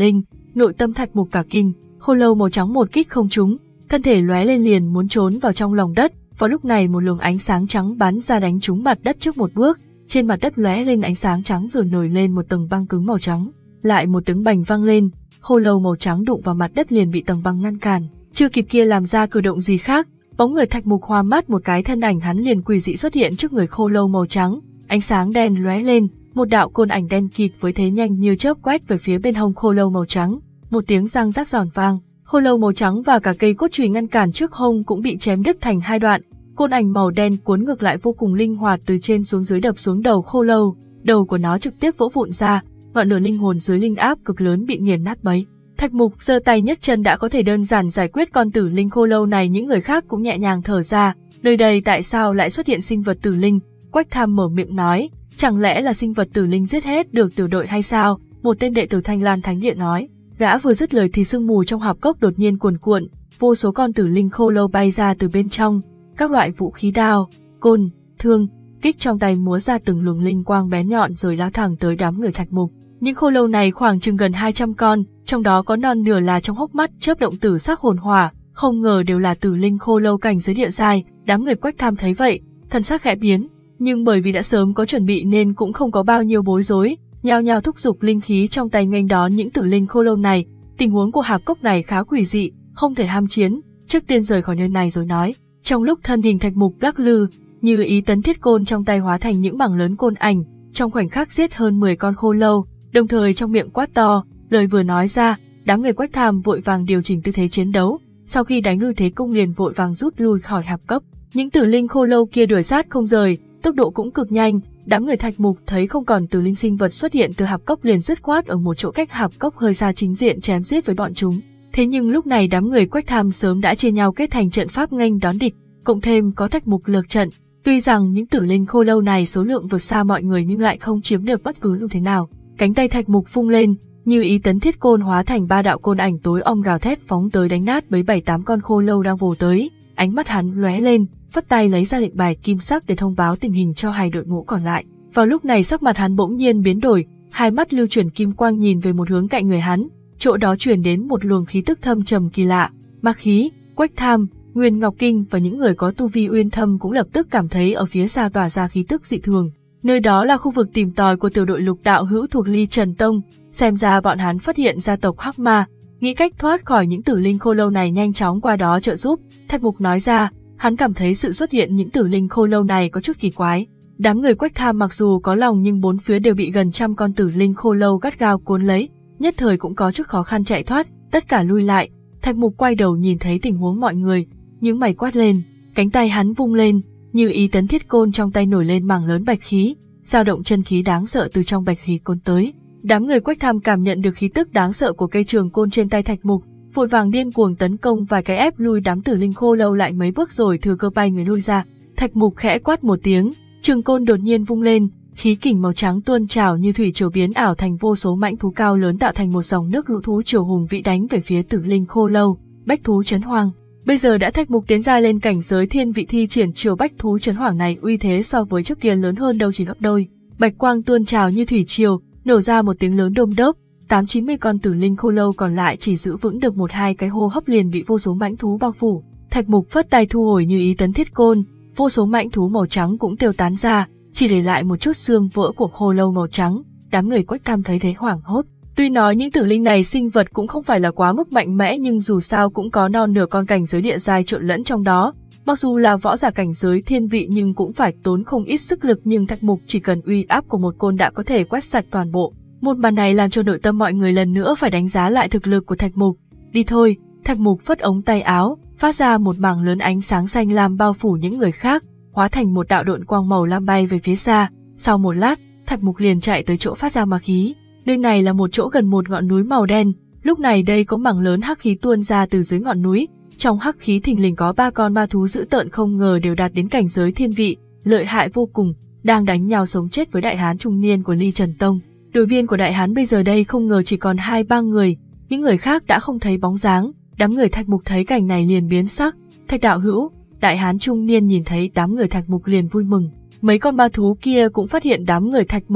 [SPEAKER 1] nội tâm Thạch Mục cả kinh, khô lâu màu trắng một kích không trúng, thân thể lóe lên liền muốn trốn vào trong lòng đất. Vào lúc này một luồng ánh sáng trắng bắn ra đánh trúng mặt đất trước một bước, trên mặt đất lóe lên ánh sáng trắng rồi nổi lên một tầng băng cứng màu trắng. Lại một tiếng bành vang lên, khô lâu màu trắng đụng vào mặt đất liền bị tầng băng ngăn cản. Chưa kịp kia làm ra cử động gì khác, bóng người Thạch Mục hoa mắt một cái, thân ảnh hắn liền quỷ dị xuất hiện trước người khô lâu màu trắng. Ánh sáng đen lóe lên, một đạo côn ảnh đen kịt với thế nhanh như chớp quét về phía bên hông khô lâu màu trắng. Một tiếng răng rắc giòn vang, khô lâu màu trắng và cả cây cốt chùy ngăn cản trước hông cũng bị chém đứt thành hai đoạn. Côn ảnh màu đen cuốn ngược lại vô cùng linh hoạt từ trên xuống dưới đập xuống đầu khô lâu, đầu của nó trực tiếp vỡ vụn ra, ngọn lửa linh hồn dưới linh áp cực lớn bị nghiền nát bấy. Thạch Mục giơ tay nhấc chân đã có thể đơn giản giải quyết con tử linh khô lâu này, những người khác cũng nhẹ nhàng thở ra. Nơi đây tại sao lại xuất hiện sinh vật tử linh? Quách Tham mở miệng nói, chẳng lẽ là sinh vật tử linh giết hết được tiểu đội hay sao? Một tên đệ tử Thanh Lan Thánh Điện nói. Gã vừa dứt lời thì sương mù trong hạp cốc đột nhiên cuồn cuộn, vô số con tử linh khô lâu bay ra từ bên trong, các loại vũ khí đao, côn, thương, kích trong tay múa ra từng luồng linh quang bén nhọn rồi lao thẳng tới đám người Thạch Mục. Những khô lâu này khoảng chừng gần hai trăm con, trong đó có non nửa là trong hốc mắt chớp động tử sắc hồn hỏa, không ngờ đều là tử linh khô lâu cảnh giới địa giai. Đám người Quách Tham thấy vậy, thần sắc khẽ biến, nhưng bởi vì đã sớm có chuẩn bị nên cũng không có bao nhiêu bối rối, nhao nhao thúc giục linh khí trong tay nghênh đón những tử linh khô lâu này. Tình huống của hạp cốc này khá quỷ dị, không thể ham chiến, trước tiên rời khỏi nơi này rồi nói. Trong lúc thân hình Thạch Mục lắc lư, như ý tấn thiết côn trong tay hóa thành những mảng lớn côn ảnh, trong khoảnh khắc giết hơn mười con khô lâu, đồng thời trong miệng quát to, lời vừa nói ra, đám người Quách Tham vội vàng điều chỉnh tư thế chiến đấu, sau khi đánh lui thế công liền vội vàng rút lui khỏi hạp cốc. Những tử linh khô lâu kia đuổi sát không rời, tốc độ cũng cực nhanh. Đám người Thạch Mục thấy không còn tử linh sinh vật xuất hiện từ hạp cốc liền dứt khoát ở một chỗ cách hạp cốc hơi xa chính diện chém giết với bọn chúng. Thế nhưng lúc này đám người Quách Tham sớm đã chia nhau kết thành trận pháp nghênh đón địch, cộng thêm có Thạch Mục lược trận. Tuy rằng những tử linh khô lâu này số lượng vượt xa mọi người nhưng lại không chiếm được bất cứ ưu thế nào. Cánh tay Thạch Mục vung lên, như ý tấn thiết côn hóa thành ba đạo côn ảnh tối om gào thét phóng tới đánh nát với bảy tám con khô lâu đang vồ tới. Ánh mắt hắn lóe lên, phất tay lấy ra lệnh bài kim sắc để thông báo tình hình cho hai đội ngũ còn lại. Vào lúc này sắc mặt hắn bỗng nhiên biến đổi, hai mắt lưu chuyển kim quang nhìn về một hướng cạnh người hắn, chỗ đó truyền đến một luồng khí tức thâm trầm kỳ lạ. Ma khí, Quách Tham, Nguyên Ngọc Kinh và những người có tu vi uyên thâm cũng lập tức cảm thấy ở phía xa tỏa ra khí tức dị thường. Nơi đó là khu vực tìm tòi của tiểu đội Lục đạo hữu thuộc Ly Trần Tông, xem ra bọn hắn phát hiện gia tộc Hắc Ma, nghĩ cách thoát khỏi những tử linh khô lâu này nhanh chóng qua đó trợ giúp. Thạch Mục nói ra, hắn cảm thấy sự xuất hiện những tử linh khô lâu này có chút kỳ quái. Đám người Quách Tham mặc dù có lòng nhưng bốn phía đều bị gần trăm con tử linh khô lâu gắt gao cuốn lấy, nhất thời cũng có chút khó khăn chạy thoát, tất cả lui lại. Thạch Mục quay đầu nhìn thấy tình huống mọi người, những mày quát lên, cánh tay hắn vung lên, như ý tấn thiết côn trong tay nổi lên mảng lớn bạch khí, dao động chân khí đáng sợ từ trong bạch khí cuốn tới. Đám người Quách Tham cảm nhận được khí tức đáng sợ của cây trường côn trên tay Thạch Mục, vội vàng điên cuồng tấn công vài cái ép lui đám tử linh khô lâu lại mấy bước rồi thừa cơ bay người lui ra. Thạch Mục khẽ quát một tiếng, trường côn đột nhiên vung lên, khí kình màu trắng tuôn trào như thủy triều biến ảo thành vô số mãnh thú cao lớn tạo thành một dòng nước lũ thú triều hùng vĩ đánh về phía tử linh khô lâu. Bách thú chấn hoàng. Bây giờ đã Thạch Mục tiến ra lên cảnh giới thiên vị thi triển triều bách thú chấn hoàng này, uy thế so với trước kia lớn hơn đâu chỉ gấp đôi. Bạch quang tuôn trào như thủy triều, nổ ra một tiếng lớn đôm đốp, tám chín mươi con tử linh khô lâu còn lại chỉ giữ vững được một hai cái hô hấp liền bị vô số mãnh thú bao phủ. Thạch Mục phất tay thu hồi như ý tấn thiết côn, vô số mãnh thú màu trắng cũng tiêu tán ra, chỉ để lại một chút xương vỡ của khô lâu màu trắng. Đám người Quách Tham thấy thế hoảng hốt. Tuy nói những tử linh này sinh vật cũng không phải là quá mức mạnh mẽ nhưng dù sao cũng có non nửa con cảnh giới địa giai trộn lẫn trong đó. Mặc dù là võ giả cảnh giới thiên vị nhưng cũng phải tốn không ít sức lực, nhưng Thạch Mục chỉ cần uy áp của một côn đã có thể quét sạch toàn bộ. Một màn này làm cho nội tâm mọi người lần nữa phải đánh giá lại thực lực của Thạch Mục. Đi thôi, Thạch Mục phất ống tay áo, phát ra một mảng lớn ánh sáng xanh lam bao phủ những người khác, hóa thành một đạo độn quang màu lam bay về phía xa. Sau một lát, Thạch Mục liền chạy tới chỗ phát ra ma khí. Nơi này là một chỗ gần một ngọn núi màu đen, lúc này đây có mảng lớn hắc khí tuôn ra từ dưới ngọn núi. Trong hắc khí thình lình có ba con ma thú dữ tợn không ngờ đều đạt đến cảnh giới thiên vị, lợi hại vô cùng, đang đánh nhau sống chết với đại hán trung niên của Ly Trần Tông. Đội viên của đại hán bây giờ đây không ngờ chỉ còn hai ba người, những người khác đã không thấy bóng dáng. Đám người Thạch Mục thấy cảnh này liền biến sắc. Thạch đạo hữu, đại hán trung niên nhìn thấy đám người Thạch Mục liền vui mừng. Mấy con ma thú kia cũng phát hiện đám người Thạch Mục,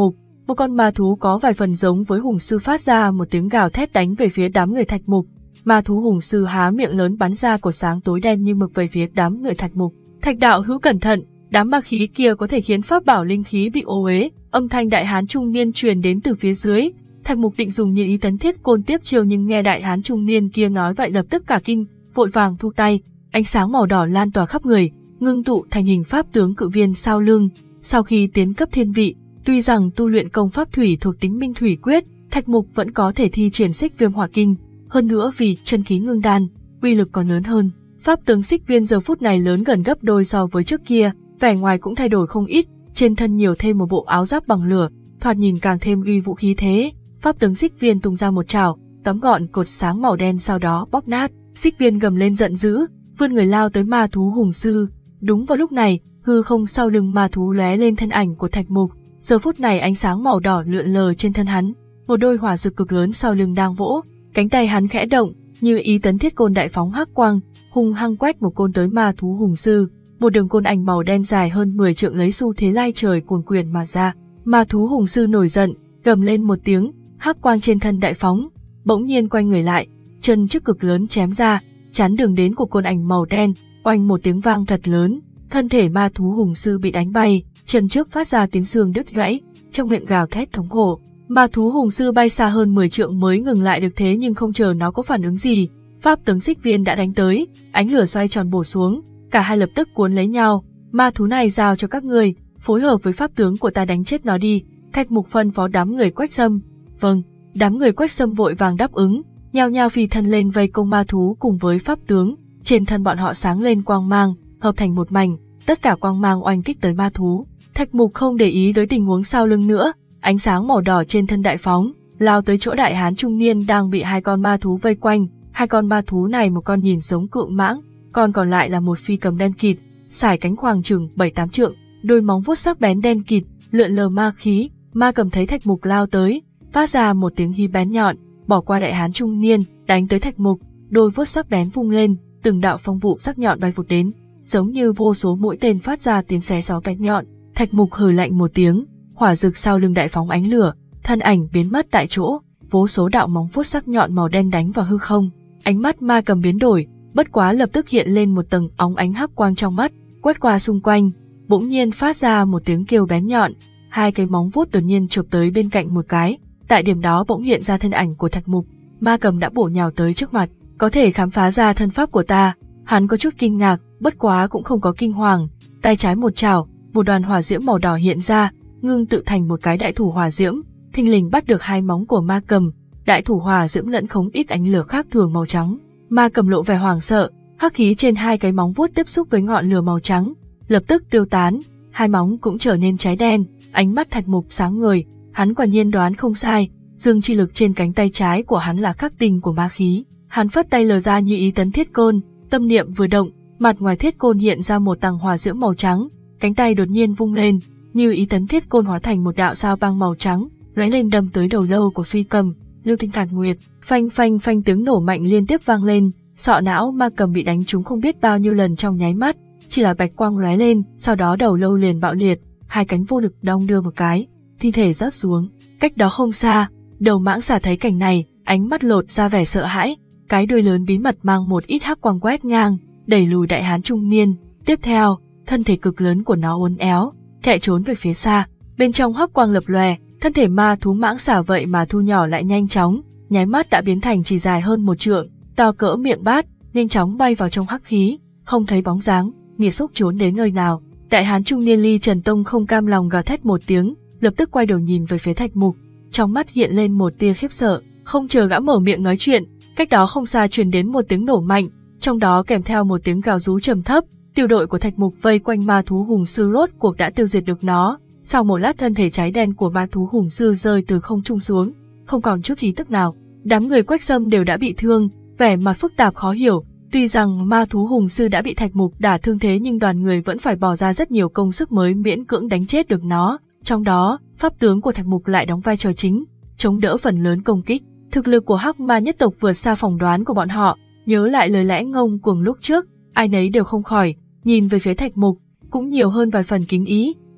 [SPEAKER 1] một con ma thú có vài phần giống với hùng sư phát ra một tiếng gào thét đánh về phía đám người Thạch Mục. Ma thú hùng sư há miệng lớn bắn ra cột sáng tối đen như mực về phía đám người Thạch Mục. Thạch đạo hữu cẩn thận, đám ma khí kia có thể khiến pháp bảo linh khí bị ô uế. Âm thanh đại hán trung niên truyền đến từ phía dưới. Thạch Mục định dùng như ý tấn thiết côn tiếp chiêu nhưng nghe đại hán trung niên kia nói vậy lập tức cả kinh, vội vàng thu tay. Ánh sáng màu đỏ lan tỏa khắp người, ngưng tụ thành hình pháp tướng cự viên sau lưng. Sau khi tiến cấp thiên vị, tuy rằng tu luyện công pháp thủy thuộc tính minh thủy quyết, Thạch Mục vẫn có thể thi triển xích viêm hỏa kinh. Hơn nữa vì chân khí ngưng đan, uy lực còn lớn hơn. Pháp tướng xích viên giờ phút này lớn gần gấp đôi so với trước kia, vẻ ngoài cũng thay đổi không ít, trên thân nhiều thêm một bộ áo giáp bằng lửa, thoạt nhìn càng thêm uy vũ khí thế. Pháp tướng xích viên tung ra một chảo, tóm gọn cột sáng màu đen sau đó bóp nát. Xích viên gầm lên giận dữ, vươn người lao tới ma thú hùng sư. Đúng vào lúc này, hư không sau lưng ma thú lóe lên thân ảnh của Thạch Mục. Giờ phút này ánh sáng màu đỏ lượn lờ trên thân hắn, một đôi hỏa dược cực lớn sau lưng đang vỗ, cánh tay hắn khẽ động, như ý tấn thiết côn đại phóng hắc quang, hung hăng quét một côn tới ma thú hùng sư. Một đường côn ảnh màu đen dài hơn mười trượng lấy xu thế lai trời cuồn quyển mà ra. Ma thú hùng sư nổi giận, gầm lên một tiếng, hắc quang trên thân đại phóng, bỗng nhiên quay người lại, chân trước cực lớn chém ra, chắn đường đến của côn ảnh màu đen, oanh một tiếng vang thật lớn, thân thể ma thú hùng sư bị đánh bay, chân trước phát ra tiếng xương đứt gãy, trong miệng gào thét thống khổ. Ma thú hùng sư bay xa hơn mười trượng mới ngừng lại được, thế nhưng không chờ nó có phản ứng gì, pháp tướng xích viên đã đánh tới, ánh lửa xoay tròn bổ xuống, cả hai lập tức cuốn lấy nhau. Ma thú này giao cho các người, phối hợp với pháp tướng của ta đánh chết nó đi. Thạch Mục phân phó đám người Quách Sâm. Vâng, đám người Quách Sâm vội vàng đáp ứng, nhao nhao phi thân lên vây công ma thú cùng với pháp tướng. Trên thân bọn họ sáng lên quang mang, hợp thành một mảnh, tất cả quang mang oanh kích tới ma thú. Thạch Mục không để ý tới tình huống sau lưng nữa, ánh sáng màu đỏ trên thân đại phóng, lao tới chỗ đại hán trung niên đang bị hai con ma thú vây quanh. Hai con ma thú này một con nhìn giống cự mãng, còn còn lại là một phi cầm đen kịt, sải cánh khoảng chừng bảy tám trượng, đôi móng vuốt sắc bén đen kịt, lượn lờ ma khí. Ma cầm thấy Thạch Mục lao tới, phát ra một tiếng hí bén nhọn, bỏ qua đại hán trung niên, đánh tới Thạch Mục, đôi vuốt sắc bén vung lên, từng đạo phong vụ sắc nhọn bay vụt đến, giống như vô số mũi tên phát ra tiếng xé gió bén nhọn. Thạch Mục hừ lạnh một tiếng, hỏa rực sau lưng đại phóng ánh lửa, thân ảnh biến mất tại chỗ, vô số đạo móng vuốt sắc nhọn màu đen đánh vào hư không. Ánh mắt ma cầm biến đổi, bất quá lập tức hiện lên một tầng óng ánh hắc quang trong mắt, quét qua xung quanh, bỗng nhiên phát ra một tiếng kêu bén nhọn, hai cái móng vuốt đột nhiên chụp tới bên cạnh một cái, tại điểm đó bỗng hiện ra thân ảnh của Thạch Mục. Ma cầm đã bổ nhào tới trước mặt, có thể khám phá ra thân pháp của ta. Hắn có chút kinh ngạc, bất quá cũng không có kinh hoàng, tay trái một chảo, một đoàn hỏa diễm màu đỏ hiện ra, ngưng tự thành một cái đại thủ hỏa diễm, thình lình bắt được hai móng của ma cầm. Đại thủ hỏa diễm lẫn không ít ánh lửa khác thường màu trắng. Ma cầm lộ vẻ hoảng sợ, hắc khí trên hai cái móng vuốt tiếp xúc với ngọn lửa màu trắng, lập tức tiêu tán, hai móng cũng trở nên cháy đen. Ánh mắt Thạch Mục sáng ngời, hắn quả nhiên đoán không sai, dương chi lực trên cánh tay trái của hắn là khắc tinh của ma khí. Hắn phất tay lờ ra như ý tấn thiết côn, tâm niệm vừa động, mặt ngoài thiết côn hiện ra một tầng hỏa diễm màu trắng, cánh tay đột nhiên vung lên, như ý tấn thiết côn hóa thành một đạo sao băng màu trắng, lóe lên đâm tới đầu lâu của phi cầm Lưu Tinh Càn Nguyệt. Phanh phanh phanh tiếng nổ mạnh liên tiếp vang lên, sọ não ma cầm bị đánh trúng không biết bao nhiêu lần trong nháy mắt, chỉ là bạch quang lóe lên, sau đó đầu lâu liền bạo liệt, hai cánh vô lực đong đưa một cái, thi thể rớt xuống. Cách đó không xa, đầu mãng xà thấy cảnh này, ánh mắt lột ra vẻ sợ hãi, cái đuôi lớn bí mật mang một ít hắc quang quét ngang, đẩy lùi đại hán trung niên. Tiếp theo, thân thể cực lớn của nó uốn éo, chạy trốn về phía xa. Bên trong hắc quang lập lòe, thân thể ma thú mãng xà vậy mà thu nhỏ lại nhanh chóng, nháy mắt đã biến thành chỉ dài hơn một trượng, to cỡ miệng bát, nhanh chóng bay vào trong hắc khí, không thấy bóng dáng, nghiệt xúc trốn đến nơi nào. Đại hán trung niên Ly Trần Tông không cam lòng gào thét một tiếng, lập tức quay đầu nhìn về phía Thạch Mục, trong mắt hiện lên một tia khiếp sợ. Không chờ gã mở miệng nói chuyện, cách đó không xa truyền đến một tiếng nổ mạnh, trong đó kèm theo một tiếng gào rú trầm thấp. Tiểu đội của Thạch Mục vây quanh ma thú hùng sư rốt cuộc đã tiêu diệt được nó. Sau một lát thân thể cháy đen của ma thú hùng sư rơi từ không trung xuống, không còn chút khí tức nào. Đám người Quách Sâm đều đã bị thương, vẻ mặt phức tạp khó hiểu. Tuy rằng ma thú hùng sư đã bị Thạch Mục đả thương thế nhưng đoàn người vẫn phải bỏ ra rất nhiều công sức mới miễn cưỡng đánh chết được nó. Trong đó, pháp tướng của Thạch Mục lại đóng vai trò chính, chống đỡ phần lớn công kích. Thực lực của Hắc Ma nhất tộc vượt xa phỏng đoán của bọn họ. Nhớ lại lời lẽ ngông cuồng lúc trước, ai nấy đều không khỏi nhìn về phía Thạch Mục, cũng nhiều hơn vài phần kính ý.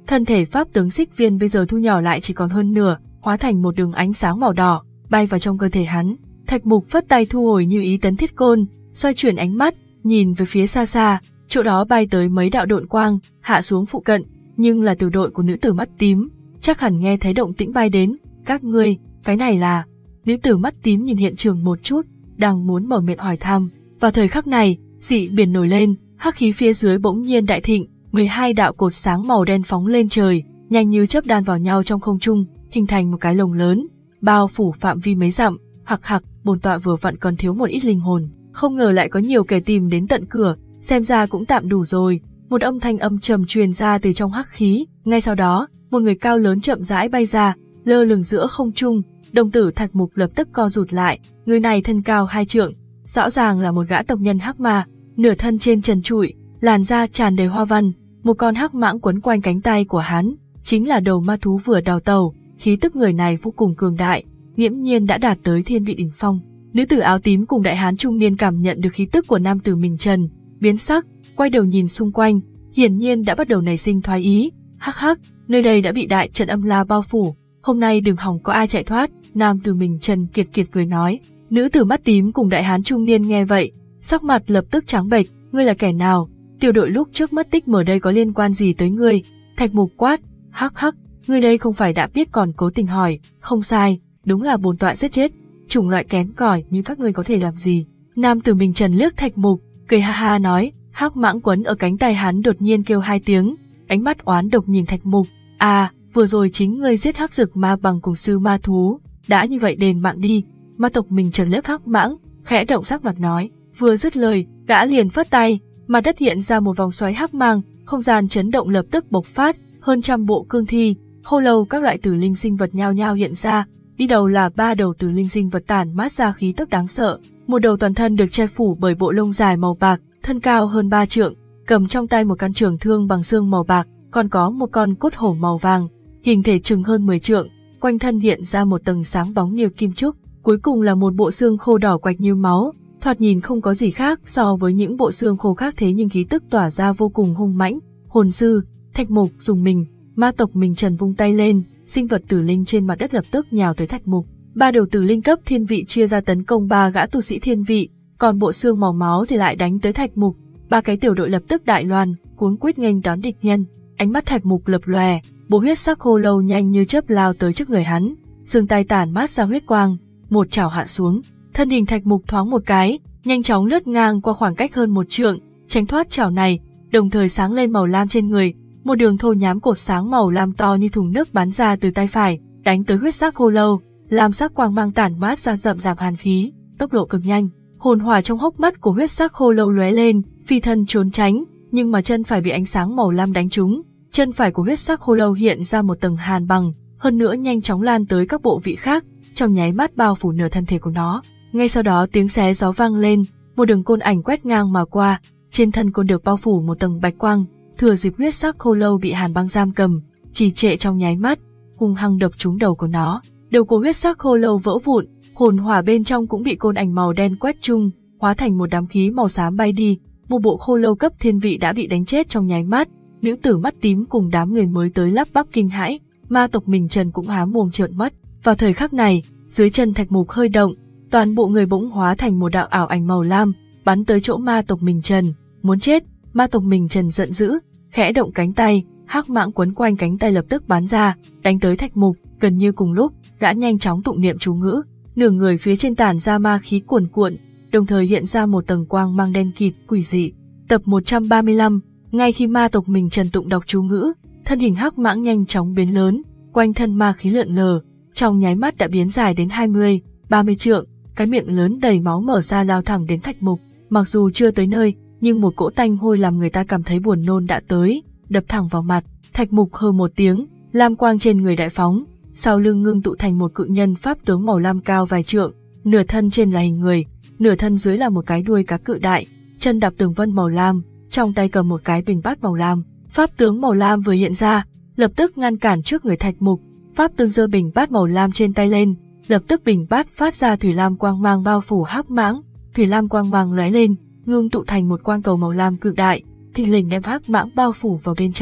[SPEAKER 1] Thân thể pháp tướng Xích Viên bây giờ thu nhỏ lại chỉ còn hơn nửa, hóa thành một đường ánh sáng màu đỏ, bay vào trong cơ thể hắn. Thạch Mục phất tay thu hồi Như Ý Tấn Thiết Côn, xoay chuyển ánh mắt, nhìn về phía xa xa, chỗ đó bay tới mấy đạo độn quang, hạ xuống phụ cận, nhưng là tiểu đội của nữ tử mắt tím, chắc hẳn nghe thấy động tĩnh bay đến. Các ngươi, cái này là... Nữ tử mắt tím nhìn hiện trường một chút, đang muốn mở miệng hỏi thăm. Vào thời khắc này, dị biển nổi lên, hắc khí phía dưới bỗng nhiên đại thịnh, mười hai đạo cột sáng màu đen phóng lên trời, nhanh như chớp đan vào nhau trong không trung, hình thành một cái lồng lớn, bao phủ phạm vi mấy dặm. Hặc hặc, bổn tọa vừa vặn còn thiếu một ít linh hồn, không ngờ lại có nhiều kẻ tìm đến tận cửa, xem ra cũng tạm đủ rồi. Một âm thanh âm trầm truyền ra từ trong hắc khí, ngay sau đó, một người cao lớn chậm rãi bay ra, lơ lửng giữa không trung. Đồng tử Thạch Mục lập tức co rụt lại, người này thân cao hai trượng, rõ ràng là một gã tộc nhân hắc ma, nửa thân trên trần trụi, làn da tràn đầy hoa văn, một con hắc mãng quấn quanh cánh tay của hắn, chính là đầu ma thú vừa đào tẩu. Khí tức người này vô cùng cường đại, nghiễm nhiên đã đạt tới thiên vị đỉnh phong. Nữ tử áo tím cùng đại hán trung niên cảm nhận được khí tức của nam tử mình trần, biến sắc, quay đầu nhìn xung quanh, hiển nhiên đã bắt đầu nảy sinh thoái ý. Hắc hắc, nơi đây đã bị đại trận âm la bao phủ, hôm nay đừng hòng có ai chạy thoát. Nam tử mình trần kiệt kiệt cười nói. Nữ tử mắt tím cùng đại hán trung niên nghe vậy, sắc mặt lập tức trắng bệch. Ngươi là kẻ nào? Tiểu đội lúc trước mất tích mở đây có liên quan gì tới ngươi? Thạch Mục quát. Hắc hắc, ngươi đây không phải đã biết còn cố tình hỏi? Không sai, đúng là bổn tọa giết chết. Chủng loại kém cỏi như các ngươi có thể làm gì? Nam tử mình trần liếc Thạch Mục, cười ha ha nói. Hắc mãng quấn ở cánh tay hắn đột nhiên kêu hai tiếng, ánh mắt oán độc nhìn Thạch Mục. À, vừa rồi chính ngươi giết hắc dực ma bằng cùng sư ma thú, đã như vậy đền mạng đi. Ma tộc mình trần liếc hắc mãng, khẽ động sắc mặt nói. Vừa dứt lời, gã liền phất tay, mặt đất hiện ra một vòng xoáy hắc mang, không gian chấn động lập tức bộc phát, hơn trăm bộ cương thi, khô lâu các loại tử linh sinh vật nhao nhao hiện ra. Đi đầu là ba đầu tử linh sinh vật tản mát ra khí tức đáng sợ, một đầu toàn thân được che phủ bởi bộ lông dài màu bạc, thân cao hơn ba trượng, cầm trong tay một căn trường thương bằng xương màu bạc, còn có một con cốt hổ màu vàng, hình thể chừng hơn mười trượng, quanh thân hiện ra một tầng sáng bóng như kim trúc, cuối cùng là một bộ xương khô đỏ quạch như máu, thoạt nhìn không có gì khác so với những bộ xương khô khác, thế nhưng khí tức tỏa ra vô cùng hung mãnh. Hồn sư, Thạch Mục dùng mình, ma tộc mình trần vung tay lên, sinh vật tử linh trên mặt đất lập tức nhào tới Thạch Mục. Ba đầu tử linh cấp thiên vị chia ra tấn công ba gã tu sĩ thiên vị, còn bộ xương màu máu thì lại đánh tới Thạch Mục. Ba cái tiểu đội lập tức đại loạn, cuống quýt nghênh đón địch nhân. Ánh mắt Thạch Mục lập lòe, bộ huyết sắc khô lâu nhanh như chớp lao tới trước người hắn, xương tay tản mát ra huyết quang, một chảo hạ xuống, thân hình Thạch Mục thoáng một cái, nhanh chóng lướt ngang qua khoảng cách hơn một trượng, tránh thoát chảo này, đồng thời sáng lên màu lam trên người, một đường thô nhám cột sáng màu lam to như thùng nước bắn ra từ tay phải, đánh tới huyết sắc khô lâu, lam sắc quang mang tản mát ra rậm rạp hàn khí, tốc độ cực nhanh, hồn hỏa trong hốc mắt của huyết sắc khô lâu lóe lên, phi thân trốn tránh, nhưng mà chân phải bị ánh sáng màu lam đánh trúng, chân phải của huyết sắc khô lâu hiện ra một tầng hàn bằng, hơn nữa nhanh chóng lan tới các bộ vị khác, trong nháy mắt bao phủ nửa thân thể của nó. Ngay sau đó tiếng xé gió vang lên, một đường côn ảnh quét ngang mà qua, trên thân côn được bao phủ một tầng bạch quang, thừa dịp huyết sắc khô lâu bị hàn băng giam cầm, trì trệ trong nháy mắt, hung hăng đập trúng đầu của nó. Đầu của huyết sắc khô lâu vỡ vụn, hồn hỏa bên trong cũng bị côn ảnh màu đen quét chung, hóa thành một đám khí màu xám bay đi. Một bộ khô lâu cấp thiên vị đã bị đánh chết trong nháy mắt. Nữ tử mắt tím cùng đám người mới tới lắp bắp kinh hãi, ma tộc mình trần cũng há mồm trợn mắt. Vào thời khắc này, dưới chân Thạch Mục hơi động, toàn bộ người bỗng hóa thành một đạo ảo ảnh màu lam, bắn tới chỗ ma tộc mình trần. Muốn chết! Ma tộc mình trần giận dữ, khẽ động cánh tay, hắc mãng quấn quanh cánh tay lập tức bắn ra, đánh tới Thạch Mục. Gần như cùng lúc, gã nhanh chóng tụng niệm chú ngữ, nửa người phía trên tản ra ma khí cuồn cuộn, đồng thời hiện ra một tầng quang mang đen kịt quỷ dị. Tập một trăm ba mươi lăm, ngay khi ma tộc mình trần tụng đọc chú ngữ, thân hình hắc mãng nhanh chóng biến lớn, quanh thân ma khí lượn lờ, trong nháy mắt đã biến dài đến hai mươi, ba mươi trượng, cái miệng lớn đầy máu mở ra lao thẳng đến Thạch Mục. Mặc dù chưa tới nơi, nhưng một cỗ tanh hôi làm người ta cảm thấy buồn nôn đã tới, đập thẳng vào mặt. Thạch Mục hừ một tiếng, lam quang trên người đại phóng, sau lưng ngưng tụ thành một cự nhân pháp tướng màu lam cao vài trượng, nửa thân trên là hình người, nửa thân dưới là một cái đuôi cá cự đại, chân đạp tường vân màu lam, trong tay cầm một cái bình bát màu lam. Pháp tướng màu lam vừa hiện ra, lập tức ngăn cản trước người Thạch Mục. Pháp tướng giơ bình bát màu lam trên tay lên, lập tức bình bát phát ra thủy lam quang mang bao phủ hắc mãng, thủy lam quang mang lóe lên, ngưng tụ thành một quang cầu màu lam cự đại, thình lình đem hắc mãng bao phủ vào bên trong.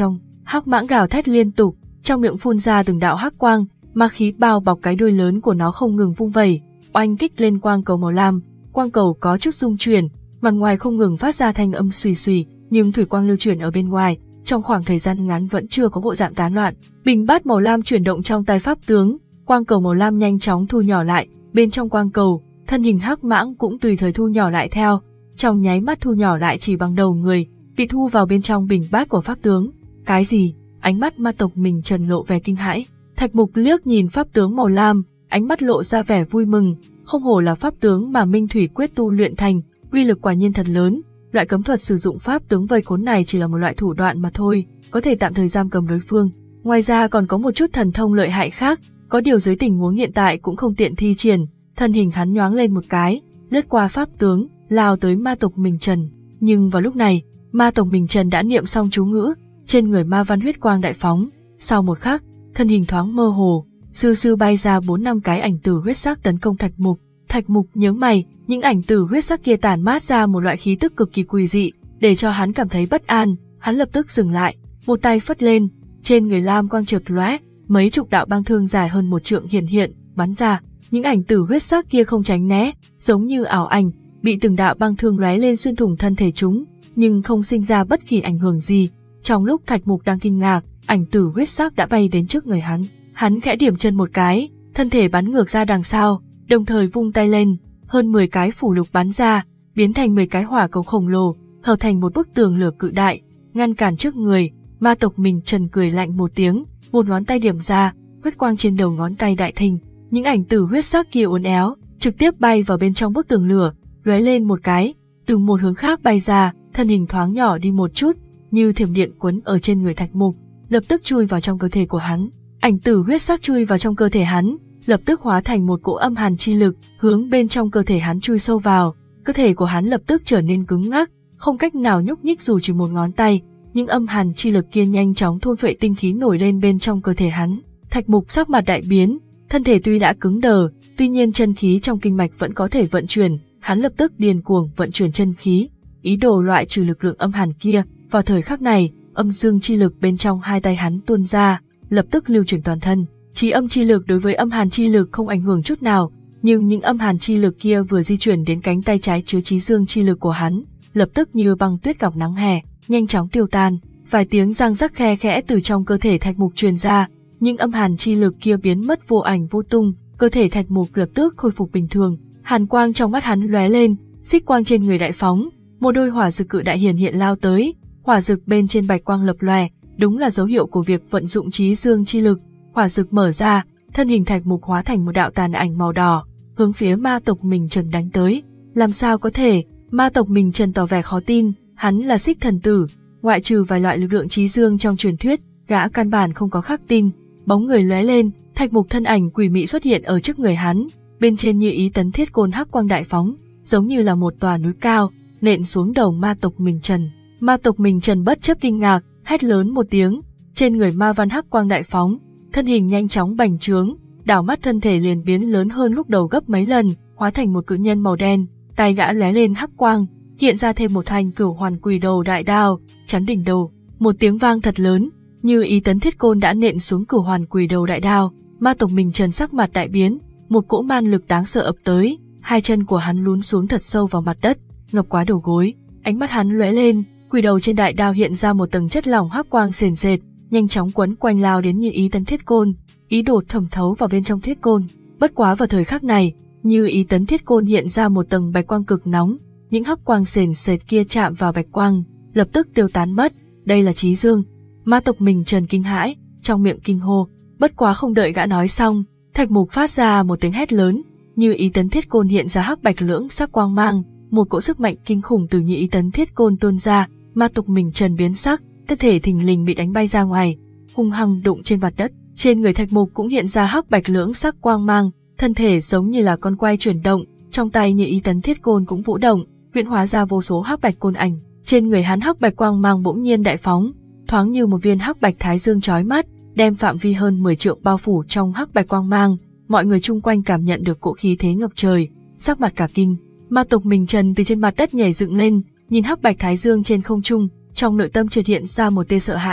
[SPEAKER 1] Hắc mãng gào thét liên tục, trong miệng phun ra từng đạo hắc quang, ma khí bao bọc cái đuôi lớn của nó không ngừng vung vẩy, oanh kích lên quang cầu màu lam. Quang cầu có chút rung chuyển, mặt ngoài không ngừng phát ra thanh âm xùy xùy, nhưng thủy quang lưu chuyển ở bên ngoài, trong khoảng thời gian ngắn vẫn chưa có bộ dạng tán loạn. Bình bát màu lam chuyển động trong tay pháp tướng, quang cầu màu lam nhanh chóng thu nhỏ lại, bên trong quang cầu, thân hình hắc mãng cũng tùy thời thu nhỏ lại theo, trong nháy mắt thu nhỏ lại chỉ bằng đầu người, bị thu vào bên trong bình bát của pháp tướng. Cái gì? Ánh mắt ma tộc mình trần lộ vẻ kinh hãi. Thạch Mục liếc nhìn pháp tướng màu lam, ánh mắt lộ ra vẻ vui mừng, không hổ là pháp tướng mà Minh Thủy quyết tu luyện thành, uy lực quả nhiên thật lớn. Loại cấm thuật sử dụng pháp tướng vây khốn này chỉ là một loại thủ đoạn mà thôi, có thể tạm thời giam cầm đối phương. Ngoài ra còn có một chút thần thông lợi hại khác, có điều dưới tình huống hiện tại cũng không tiện thi triển. Thân hình hắn nhoáng lên một cái, lướt qua pháp tướng, lao tới ma tộc Minh Trần. Nhưng vào lúc này, ma tộc Minh Trần đã niệm xong chú ngữ, trên người ma văn huyết quang đại phóng. Sau một khắc, thân hình thoáng mơ hồ, sư sư bay ra bốn năm cái ảnh tử huyết sắc tấn công Thạch Mục. Thạch Mục nhớ mày, những ảnh tử huyết sắc kia tản mát ra một loại khí tức cực kỳ quỷ dị, để cho hắn cảm thấy bất an. Hắn lập tức dừng lại, một tay phất lên, trên người lam quang chợt lóe, mấy chục đạo băng thương dài hơn một trượng hiện hiện, bắn ra. Những ảnh tử huyết sắc kia không tránh né, giống như ảo ảnh, bị từng đạo băng thương lóe lên xuyên thủng thân thể chúng, nhưng không sinh ra bất kỳ ảnh hưởng gì. Trong lúc Thạch Mục đang kinh ngạc, ảnh tử huyết sắc đã bay đến trước người hắn. Hắn khẽ điểm chân một cái, thân thể bắn ngược ra đằng sau, đồng thời vung tay lên, hơn mười cái phủ lục bắn ra, biến thành mười cái hỏa cầu khổng lồ, hợp thành một bức tường lửa cự đại, ngăn cản trước người. Ma tộc mình Trần cười lạnh một tiếng, một ngón tay điểm ra, huyết quang trên đầu ngón tay đại thịnh, những ảnh tử huyết sắc kia uốn éo, trực tiếp bay vào bên trong bức tường lửa, lóe lên một cái, từ một hướng khác bay ra, thân hình thoáng nhỏ đi một chút, như thiểm điện quấn ở trên người Thạch Mục, lập tức chui vào trong cơ thể của hắn. Ảnh tử huyết sắc chui vào trong cơ thể hắn, lập tức hóa thành một cỗ âm hàn chi lực, hướng bên trong cơ thể hắn chui sâu vào. Cơ thể của hắn lập tức trở nên cứng ngắc, không cách nào nhúc nhích dù chỉ một ngón tay. Những âm hàn chi lực kia nhanh chóng thôn phệ tinh khí nổi lên bên trong cơ thể hắn. Thạch Mục sắc mặt đại biến, thân thể tuy đã cứng đờ, tuy nhiên chân khí trong kinh mạch vẫn có thể vận chuyển. Hắn lập tức điên cuồng vận chuyển chân khí, ý đồ loại trừ lực lượng âm hàn kia. Vào thời khắc này, âm dương chi lực bên trong hai tay hắn tuôn ra, lập tức lưu chuyển toàn thân. Chí âm chi lực đối với âm hàn chi lực không ảnh hưởng chút nào, nhưng những âm hàn chi lực kia vừa di chuyển đến cánh tay trái chứa chí dương chi lực của hắn, lập tức như băng tuyết gặp nắng hè, nhanh chóng tiêu tan. Vài tiếng răng rắc khe khẽ từ trong cơ thể Thạch Mục truyền ra, những âm hàn chi lực kia biến mất vô ảnh vô tung, cơ thể Thạch Mục lập tức khôi phục bình thường. Hàn quang trong mắt hắn lóe lên, xích quang trên người đại phóng, một đôi hỏa dực cự đại hiển hiện lao tới, hỏa dực bên trên bạch quang lập lòe, đúng là dấu hiệu của việc vận dụng chí dương chi lực. Hỏa dực mở ra, thân hình Thạch Mục hóa thành một đạo tàn ảnh màu đỏ, hướng phía ma tộc mình Trần đánh tới. Làm sao có thể? Ma tộc mình Trần tỏ vẻ khó tin, hắn là Xích Thần Tử, ngoại trừ vài loại lực lượng chí dương trong truyền thuyết, gã căn bản không có khắc tin. Bóng người lóe lên, Thạch Mục thân ảnh quỷ mị xuất hiện ở trước người hắn, bên trên như ý tấn thiết côn hắc quang đại phóng, giống như là một tòa núi cao, nện xuống đầu ma tộc mình Trần. Ma tộc mình Trần bất chấp kinh ngạc, hét lớn một tiếng, trên người ma văn hắc quang đại phóng, thân hình nhanh chóng bành trướng, đảo mắt thân thể liền biến lớn hơn lúc đầu gấp mấy lần, hóa thành một cự nhân màu đen, tay gã lóe lên hắc quang, hiện ra thêm một thanh cửu hoàn quỷ đầu đại đao, chắn đỉnh đầu. Một tiếng vang thật lớn, như ý tấn thiết côn đã nện xuống cửu hoàn quỷ đầu đại đao. Ma tộc mình Trần sắc mặt đại biến, một cỗ man lực đáng sợ ập tới, hai chân của hắn lún xuống thật sâu vào mặt đất, ngập quá đầu gối. Ánh mắt hắn lóe lên, quỷ đầu trên đại đao hiện ra một tầng chất lỏng hắc quang sền sệt, nhanh chóng quấn quanh lao đến như ý tấn thiết côn, ý đồ thẩm thấu vào bên trong thiết côn. Bất quá vào thời khắc này, như ý tấn thiết côn hiện ra một tầng bạch quang cực nóng, những hắc quang sền sệt kia chạm vào bạch quang, lập tức tiêu tán mất. Đây là chí dương. Ma tộc mình Trần kinh hãi, trong miệng kinh hô. Bất quá không đợi gã nói xong, Thạch Mục phát ra một tiếng hét lớn, như ý tấn thiết côn hiện ra hắc bạch lưỡng sắc quang mang, một cỗ sức mạnh kinh khủng từ như ý tấn thiết côn tuôn ra. Ma tộc mình Trần biến sắc, thân thể thình lình bị đánh bay ra ngoài, hung hăng đụng trên mặt đất. Trên người Thạch Mục cũng hiện ra hắc bạch lưỡng sắc quang mang, thân thể giống như là con quay chuyển động, trong tay như ý tấn thiết côn cũng vũ động, huyễn hóa ra vô số hắc bạch côn ảnh. Trên người hắn hắc bạch quang mang bỗng nhiên đại phóng, thoáng như một viên hắc bạch thái dương chói mắt, đem phạm vi hơn mười trượng bao phủ trong hắc bạch quang mang. Mọi người chung quanh cảm nhận được cỗ khí thế ngập trời, sắc mặt cả kinh. Ma tộc mình Trần từ trên mặt đất nhảy dựng lên, nhìn hắc bạch thái dương trên không trung, trong nội tâm chợt hiện ra một tia sợ hãi.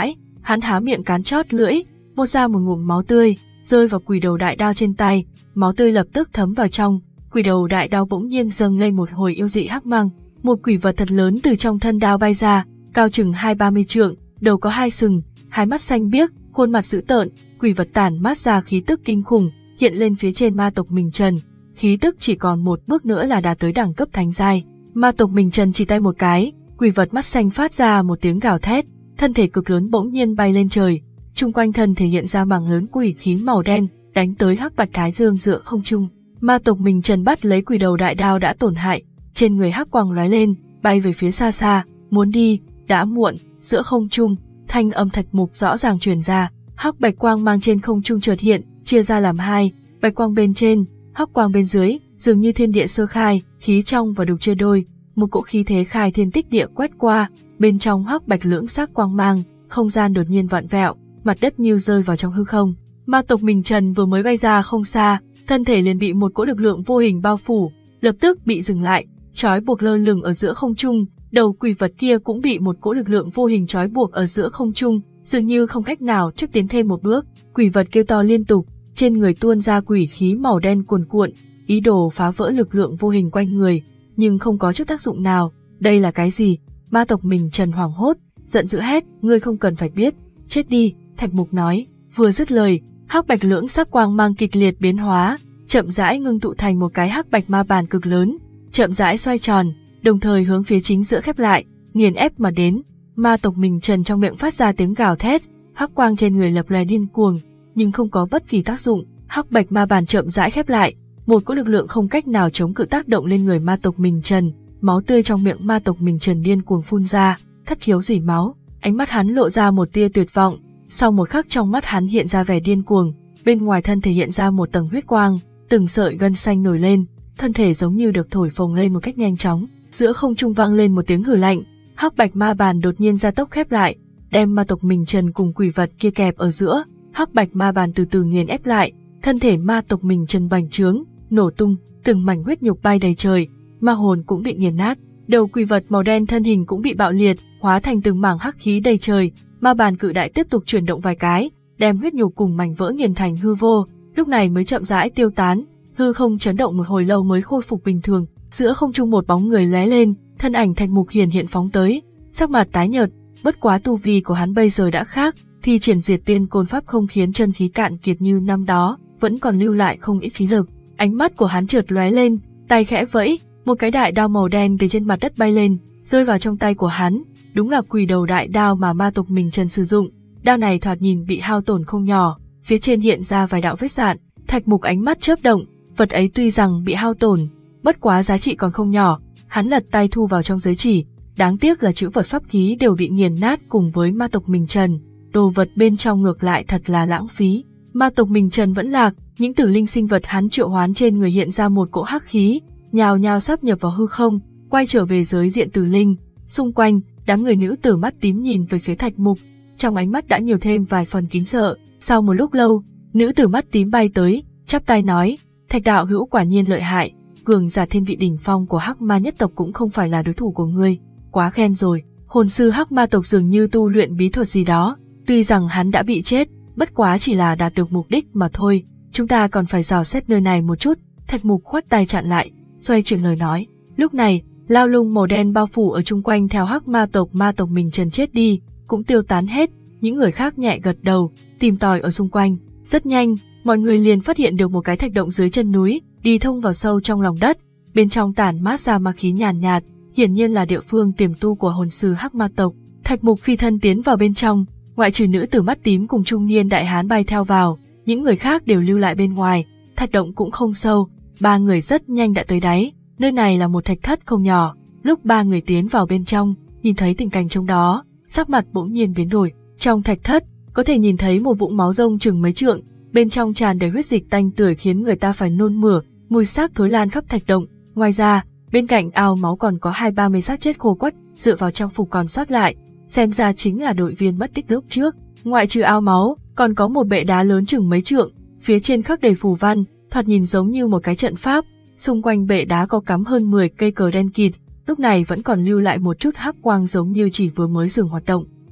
[SPEAKER 1] hắn há miệng cắn chót lưỡi, mô ra một ngụm máu tươi, rơi vào quỷ đầu đại đao trên tay, máu tươi lập tức thấm vào trong, quỷ đầu đại đao bỗng nhiên dâng lên một hồi yêu dị hắc mang, một quỷ vật thật lớn từ trong thân đao bay ra, cao chừng hai ba mươi trượng, đầu có hai sừng, hai mắt xanh biếc, khuôn mặt dữ tợn, quỷ vật tản mát ra khí tức kinh khủng, hiện lên phía trên ma tộc Mình Trần, khí tức chỉ còn một bước nữa là đạt tới đẳng cấp thánh giai. Ma tộc Mình Trần chỉ tay một cái, quỷ vật mắt xanh phát ra một tiếng gào thét, thân thể cực lớn bỗng nhiên bay lên trời, chung quanh thân thể hiện ra mảng lớn quỷ khí màu đen, đánh tới Hắc Bạch Thái Dương giữa không trung. Ma tộc Mình Trần bắt lấy quỷ đầu đại đao đã tổn hại, trên người hắc quang lóe lên, bay về phía xa xa, muốn đi, đã muộn. Giữa không trung, thanh âm Thạch Mục rõ ràng truyền ra, hắc bạch quang mang trên không trung chợt hiện, chia ra làm hai, bạch quang bên trên, hắc quang bên dưới, dường như thiên địa sơ khai, khí trong và đục chia đôi, một cỗ khí thế khai thiên tích địa quét qua, bên trong hắc bạch lưỡng sắc quang mang, không gian đột nhiên vặn vẹo, mặt đất như rơi vào trong hư không. Ma tộc Mình Trần vừa mới bay ra không xa, thân thể liền bị một cỗ lực lượng vô hình bao phủ, lập tức bị dừng lại, trói buộc lơ lửng ở giữa không trung. Đầu quỷ vật kia cũng bị một cỗ lực lượng vô hình trói buộc ở giữa không trung, dường như không cách nào trước tiến thêm một bước. Quỷ vật kêu to liên tục, trên người tuôn ra quỷ khí màu đen cuồn cuộn, ý đồ phá vỡ lực lượng vô hình quanh người, nhưng không có chút tác dụng nào. Đây là cái gì? Ma tộc Mình Trần hoảng hốt, giận dữ hét, ngươi không cần phải biết, chết đi. Thạch Mục nói, vừa dứt lời, hắc bạch lưỡng sắc quang mang kịch liệt biến hóa, chậm rãi ngưng tụ thành một cái hắc bạch ma bàn cực lớn, chậm rãi xoay tròn, đồng thời hướng phía chính giữa khép lại, nghiền ép mà đến. Ma tộc Mình Trần trong miệng phát ra tiếng gào thét, hắc quang trên người lập lòe điên cuồng, nhưng không có bất kỳ tác dụng. Hắc bạch ma bàn chậm rãi khép lại, một cỗ lực lượng không cách nào chống cự tác động lên người ma tộc Mình Trần, máu tươi trong miệng ma tộc Mình Trần điên cuồng phun ra, thất khiếu rỉ máu, ánh mắt hắn lộ ra một tia tuyệt vọng, sau một khắc trong mắt hắn hiện ra vẻ điên cuồng, bên ngoài thân thể hiện ra một tầng huyết quang, từng sợi gân xanh nổi lên, thân thể giống như được thổi phồng lên một cách nhanh chóng. Giữa không trung vang lên một tiếng hừ lạnh, hắc bạch ma bàn đột nhiên gia tốc khép lại, đem ma tộc Mình Trần cùng quỷ vật kia kẹp ở giữa. Hắc bạch ma bàn từ từ nghiền ép lại, thân thể ma tộc Mình Trần bành trướng, nổ tung, từng mảnh huyết nhục bay đầy trời, ma hồn cũng bị nghiền nát, đầu quỷ vật màu đen thân hình cũng bị bạo liệt, hóa thành từng mảng hắc khí đầy trời. Ma bàn cự đại tiếp tục chuyển động vài cái, đem huyết nhục cùng mảnh vỡ nghiền thành hư vô, lúc này mới chậm rãi tiêu tán, hư không chấn động một hồi lâu mới khôi phục bình thường. Giữa không trung một bóng người lóe lên, thân ảnh Thạch Mục hiển hiện phóng tới, sắc mặt tái nhợt, bất quá tu vi của hắn bây giờ đã khác, thì triển diệt tiên côn pháp không khiến chân khí cạn kiệt như năm đó, vẫn còn lưu lại không ít khí lực. Ánh mắt của hắn chợt lóe lên, tay khẽ vẫy, một cái đại đao màu đen từ trên mặt đất bay lên, rơi vào trong tay của hắn, đúng là quỷ đầu đại đao mà ma tộc Mình Trần sử dụng. Đao này thoạt nhìn bị hao tổn không nhỏ, phía trên hiện ra vài đạo vết rạn. Thạch Mục ánh mắt chớp động, vật ấy tuy rằng bị hao tổn, bất quá giá trị còn không nhỏ, hắn lật tay thu vào trong giới chỉ, đáng tiếc là chữ vật pháp khí đều bị nghiền nát cùng với ma tộc Mình Trần, đồ vật bên trong ngược lại thật là lãng phí. Ma tộc Mình Trần vẫn lạc, những tử linh sinh vật hắn triệu hoán trên người hiện ra một cỗ hắc khí, nhào nhào sắp nhập vào hư không, quay trở về giới diện tử linh. Xung quanh, đám người nữ tử mắt tím nhìn về phía Thạch Mục, trong ánh mắt đã nhiều thêm vài phần kính sợ. Sau một lúc lâu, nữ tử mắt tím bay tới, chắp tay nói, Thạch đạo hữu quả nhiên lợi hại, cường giả thiên vị đỉnh phong của Hắc Ma nhất tộc cũng không phải là đối thủ của ngươi, quá khen rồi. Hồn sư Hắc Ma tộc dường như tu luyện bí thuật gì đó, tuy rằng hắn đã bị chết, bất quá chỉ là đạt được mục đích mà thôi, chúng ta còn phải dò xét nơi này một chút. Thạch Mục khoát tay chặn lại, xoay chuyển lời nói. Lúc này, lao lung màu đen bao phủ ở chung quanh theo Hắc Ma tộc ma tộc Mình Trần chết đi, cũng tiêu tán hết, những người khác nhẹ gật đầu, tìm tòi ở xung quanh. Rất nhanh, mọi người liền phát hiện được một cái thạch động dưới chân núi, đi thông vào sâu trong lòng đất, bên trong tản mát ra ma khí nhàn nhạt, nhạt, hiển nhiên là địa phương tiềm tu của hồn sư Hắc Ma tộc. Thạch Mục phi thân tiến vào bên trong, ngoại trừ nữ tử mắt tím cùng trung niên đại hán bay theo vào, những người khác đều lưu lại bên ngoài. Thạch động cũng không sâu, ba người rất nhanh đã tới đáy. Nơi này là một thạch thất không nhỏ. Lúc ba người tiến vào bên trong, nhìn thấy tình cảnh trong đó, sắc mặt bỗng nhiên biến đổi. Trong thạch thất, có thể nhìn thấy một vũng máu rông chừng mấy trượng, bên trong tràn đầy huyết dịch tanh tưởi khiến người ta phải nôn mửa, mùi xác thối lan khắp thạch động. Ngoài ra, bên cạnh ao máu còn có hai ba mươi xác chết khô quắt, dựa vào trang phục còn sót lại, xem ra chính là đội viên mất tích lúc trước. Ngoại trừ ao máu, còn có một bệ đá lớn chừng mấy trượng, phía trên khắc đầy phù văn, thoạt nhìn giống như một cái trận pháp. Xung quanh bệ đá có cắm hơn mười cây cờ đen kịt, lúc này vẫn còn lưu lại một chút hắc quang giống như chỉ vừa mới dừng hoạt động.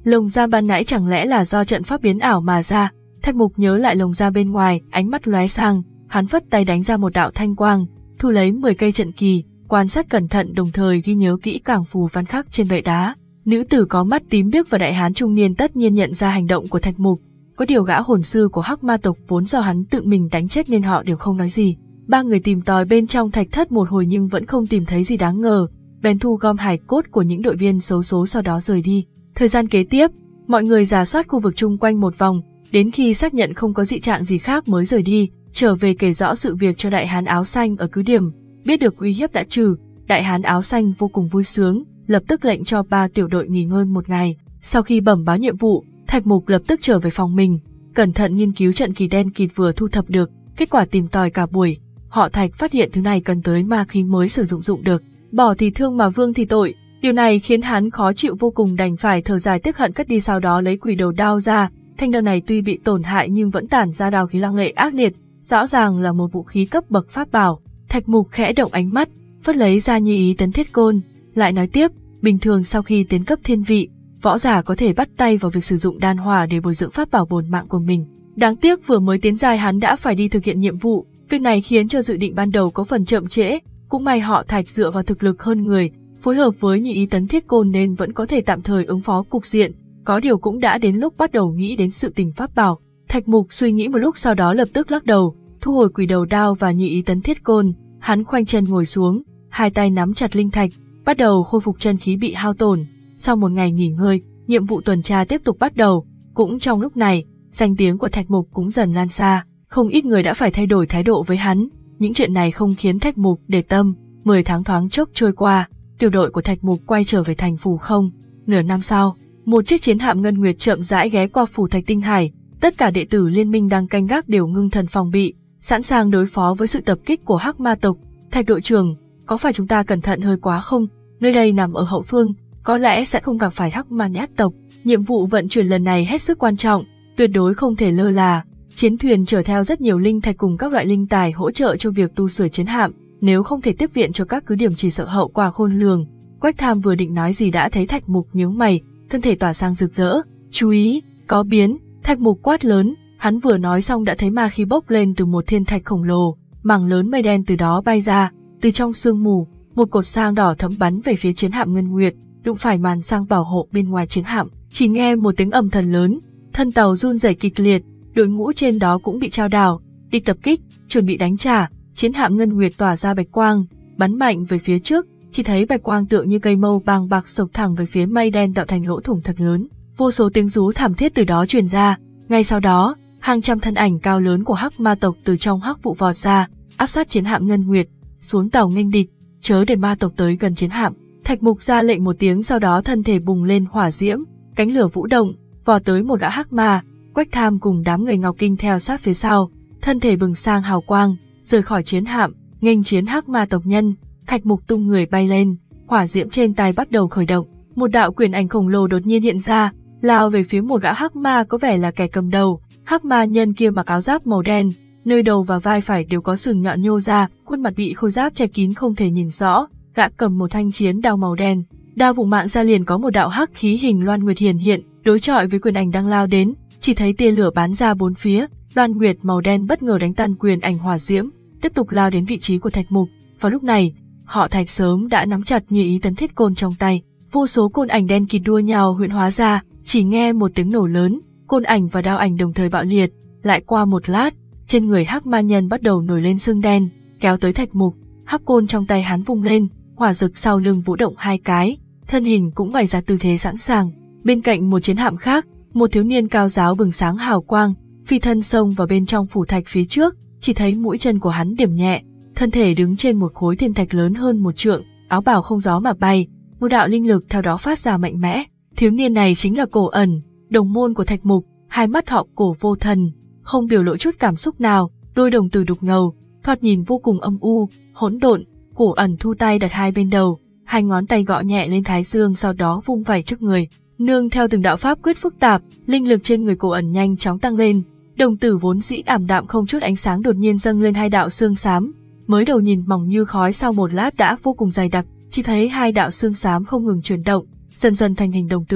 [SPEAKER 1] Lồng giam ban nãy chẳng lẽ là do trận pháp biến ảo mà ra? Thạch Mục nhớ lại lồng giam bên ngoài, ánh mắt lóe sang, hắn phất tay đánh ra một đạo thanh quang, thu lấy mười cây trận kỳ, quan sát cẩn thận đồng thời ghi nhớ kỹ càng phù văn khắc trên bệ đá. Nữ tử có mắt tím biếc và đại hán trung niên tất nhiên nhận ra hành động của Thạch Mục, có điều gã hồn sư của Hắc Ma tộc vốn do hắn tự mình đánh chết nên họ đều không nói gì. Ba người tìm tòi bên trong thạch thất một hồi nhưng vẫn không tìm thấy gì đáng ngờ, bèn thu gom hài cốt của những đội viên xấu số sau đó rời đi. Thời gian kế tiếp, mọi người rà soát khu vực chung quanh một vòng, đến khi xác nhận không có dị trạng gì khác mới rời đi, trở về kể rõ sự việc cho đại hán áo xanh ở cứ điểm. Biết được uy hiếp đã trừ, đại hán áo xanh vô cùng vui sướng, lập tức lệnh cho ba tiểu đội nghỉ ngơi một ngày. Sau khi bẩm báo nhiệm vụ, Thạch Mục lập tức trở về phòng mình, cẩn thận nghiên cứu trận kỳ đen kịt vừa thu thập được. Kết quả tìm tòi cả buổi, họ Thạch phát hiện thứ này cần tới ma khí mới sử dụng dụng được. Bỏ thì thương mà vương thì tội, điều này khiến hắn khó chịu vô cùng, đành phải thở dài tiếc hận cất đi. Sau đó lấy quỷ đầu đao ra, thanh đao này tuy bị tổn hại nhưng vẫn tản ra đao khí lăng lệ ác liệt, rõ ràng là một vũ khí cấp bậc pháp bảo. Thạch Mục khẽ động ánh mắt, phất lấy ra Như Ý Tấn Thiết Côn, lại nói tiếp, bình thường sau khi tiến cấp thiên vị, võ giả có thể bắt tay vào việc sử dụng đan hỏa để bồi dưỡng pháp bảo bổn mạng của mình. Đáng tiếc vừa mới tiến giai hắn đã phải đi thực hiện nhiệm vụ, việc này khiến cho dự định ban đầu có phần chậm trễ. Cũng may họ Thạch dựa vào thực lực hơn người, phối hợp với Như Ý Tấn Thiết Côn nên vẫn có thể tạm thời ứng phó cục diện. Có điều cũng đã đến lúc bắt đầu nghĩ đến sự tình pháp bảo. Thạch Mục suy nghĩ một lúc sau đó lập tức lắc đầu, thu hồi quỷ đầu đao và Như Ý Tấn Thiết Côn. Hắn khoanh chân ngồi xuống, hai tay nắm chặt linh thạch, bắt đầu khôi phục chân khí bị hao tổn. Sau một ngày nghỉ ngơi, nhiệm vụ tuần tra tiếp tục bắt đầu. Cũng trong lúc này, danh tiếng của Thạch Mục cũng dần lan xa, không ít người đã phải thay đổi thái độ với hắn. Những chuyện này không khiến Thạch Mục để tâm. Mười tháng thoáng chốc trôi qua, tiểu đội của Thạch Mục quay trở về thành Phù Không. Nửa năm sau, một chiếc chiến hạm Ngân Nguyệt chậm rãi ghé qua phủ Thạch Tinh Hải. Tất cả đệ tử liên minh đang canh gác đều ngưng thần phòng bị, sẵn sàng đối phó với sự tập kích của Hắc Ma tộc. Thạch đội trưởng, có phải chúng ta cẩn thận hơi quá không? Nơi đây nằm ở hậu phương, có lẽ sẽ không gặp phải Hắc Ma nhát tộc. Nhiệm vụ vận chuyển lần này hết sức quan trọng, tuyệt đối không thể lơ là. Chiến thuyền chở theo rất nhiều linh thạch cùng các loại linh tài hỗ trợ cho việc tu sửa chiến hạm, nếu không thể tiếp viện cho các cứ điểm chỉ sợ hậu quả khôn lường. Quách Tham vừa định nói gì đã thấy Thạch Mục nhướng mày, thân thể tỏa sáng rực rỡ. Chú ý, có biến! Thạch Mục quát lớn, hắn vừa nói xong đã thấy ma khí bốc lên từ một thiên thạch khổng lồ, mảng lớn mây đen từ đó bay ra, từ trong sương mù, một cột sáng đỏ thẫm bắn về phía chiến hạm Ngân Nguyệt, đụng phải màn sang bảo hộ bên ngoài chiến hạm. Chỉ nghe một tiếng ầm thần lớn, thân tàu run rẩy kịch liệt, đội ngũ trên đó cũng bị chao đảo, địch tập kích, chuẩn bị đánh trả. Chiến hạm Ngân Nguyệt tỏa ra bạch quang, bắn mạnh về phía trước, chỉ thấy bạch quang tựa như cây mâu bàng bạc sộc thẳng về phía mây đen tạo thành lỗ thủng thật lớn. Vô số tiếng rú thảm thiết từ đó truyền ra. Ngay sau đó, hàng trăm thân ảnh cao lớn của Hắc Ma tộc từ trong hắc vụ vọt ra, áp sát chiến hạm Ngân Nguyệt, xuống tàu nghênh địch, chớ để ma tộc tới gần chiến hạm. Thạch Mục ra lệnh một tiếng, sau đó thân thể bùng lên hỏa diễm, cánh lửa vũ động, vọt tới một gã Hắc Ma. Quách Tham cùng đám người Ngọc Kinh theo sát phía sau, thân thể bừng sang hào quang, rời khỏi chiến hạm, nghênh chiến Hắc Ma tộc nhân. Thạch Mục tung người bay lên, hỏa diễm trên tay bắt đầu khởi động, một đạo quyền ảnh khổng lồ đột nhiên hiện ra, lao về phía một gã Hắc Ma có vẻ là kẻ cầm đầu. Hắc Ma nhân kia mặc áo giáp màu đen, nơi đầu và vai phải đều có sừng nhọn nhô ra, khuôn mặt bị khôi giáp che kín không thể nhìn rõ. Gã cầm một thanh chiến đao màu đen, đao vùng mạng ra liền có một đạo hắc khí hình loan nguyệt hiển hiện, đối chọi với quyền ảnh đang lao đến. Chỉ thấy tia lửa bắn ra bốn phía, loan nguyệt màu đen bất ngờ đánh tan quyền ảnh hỏa diễm, tiếp tục lao đến vị trí của Thạch Mục. Vào lúc này, họ Thạch sớm đã nắm chặt Như Ý Tấn Thiết Côn trong tay, vô số côn ảnh đen kịt đua nhau huyễn hóa ra. Chỉ nghe một tiếng nổ lớn, côn ảnh và đao ảnh đồng thời bạo liệt. Lại qua một lát, trên người Hắc Ma nhân bắt đầu nổi lên sương đen, kéo tới Thạch Mục. Hắc côn trong tay hắn vung lên, hỏa rực sau lưng vũ động hai cái, thân hình cũng bày ra tư thế sẵn sàng. Bên cạnh một chiến hạm khác, một thiếu niên cao giáo bừng sáng hào quang, phi thân xông vào bên trong phủ thạch phía trước. Chỉ thấy mũi chân của hắn điểm nhẹ, thân thể đứng trên một khối thiên thạch lớn hơn một trượng, áo bào không gió mà bay, một đạo linh lực theo đó phát ra mạnh mẽ. Thiếu niên này chính là Cổ Ẩn, đồng môn của Thạch Mục. Hai mắt họ Cổ vô thần, không biểu lộ chút cảm xúc nào, đôi đồng tử đục ngầu, thoạt nhìn vô cùng âm u, hỗn độn. Cổ Ẩn thu tay đặt hai bên đầu, hai ngón tay gõ nhẹ lên thái dương, sau đó vung vẩy trước người, nương theo từng đạo pháp quyết phức tạp, linh lực trên người Cổ Ẩn nhanh chóng tăng lên. Đồng tử vốn dĩ ảm đạm không chút ánh sáng đột nhiên dâng lên hai đạo xương xám, mới đầu nhìn mỏng như khói, sau một lát đã vô cùng dày đặc. Chỉ thấy hai đạo xương xám không ngừng chuyển động, dần dần thành hình đồng tử.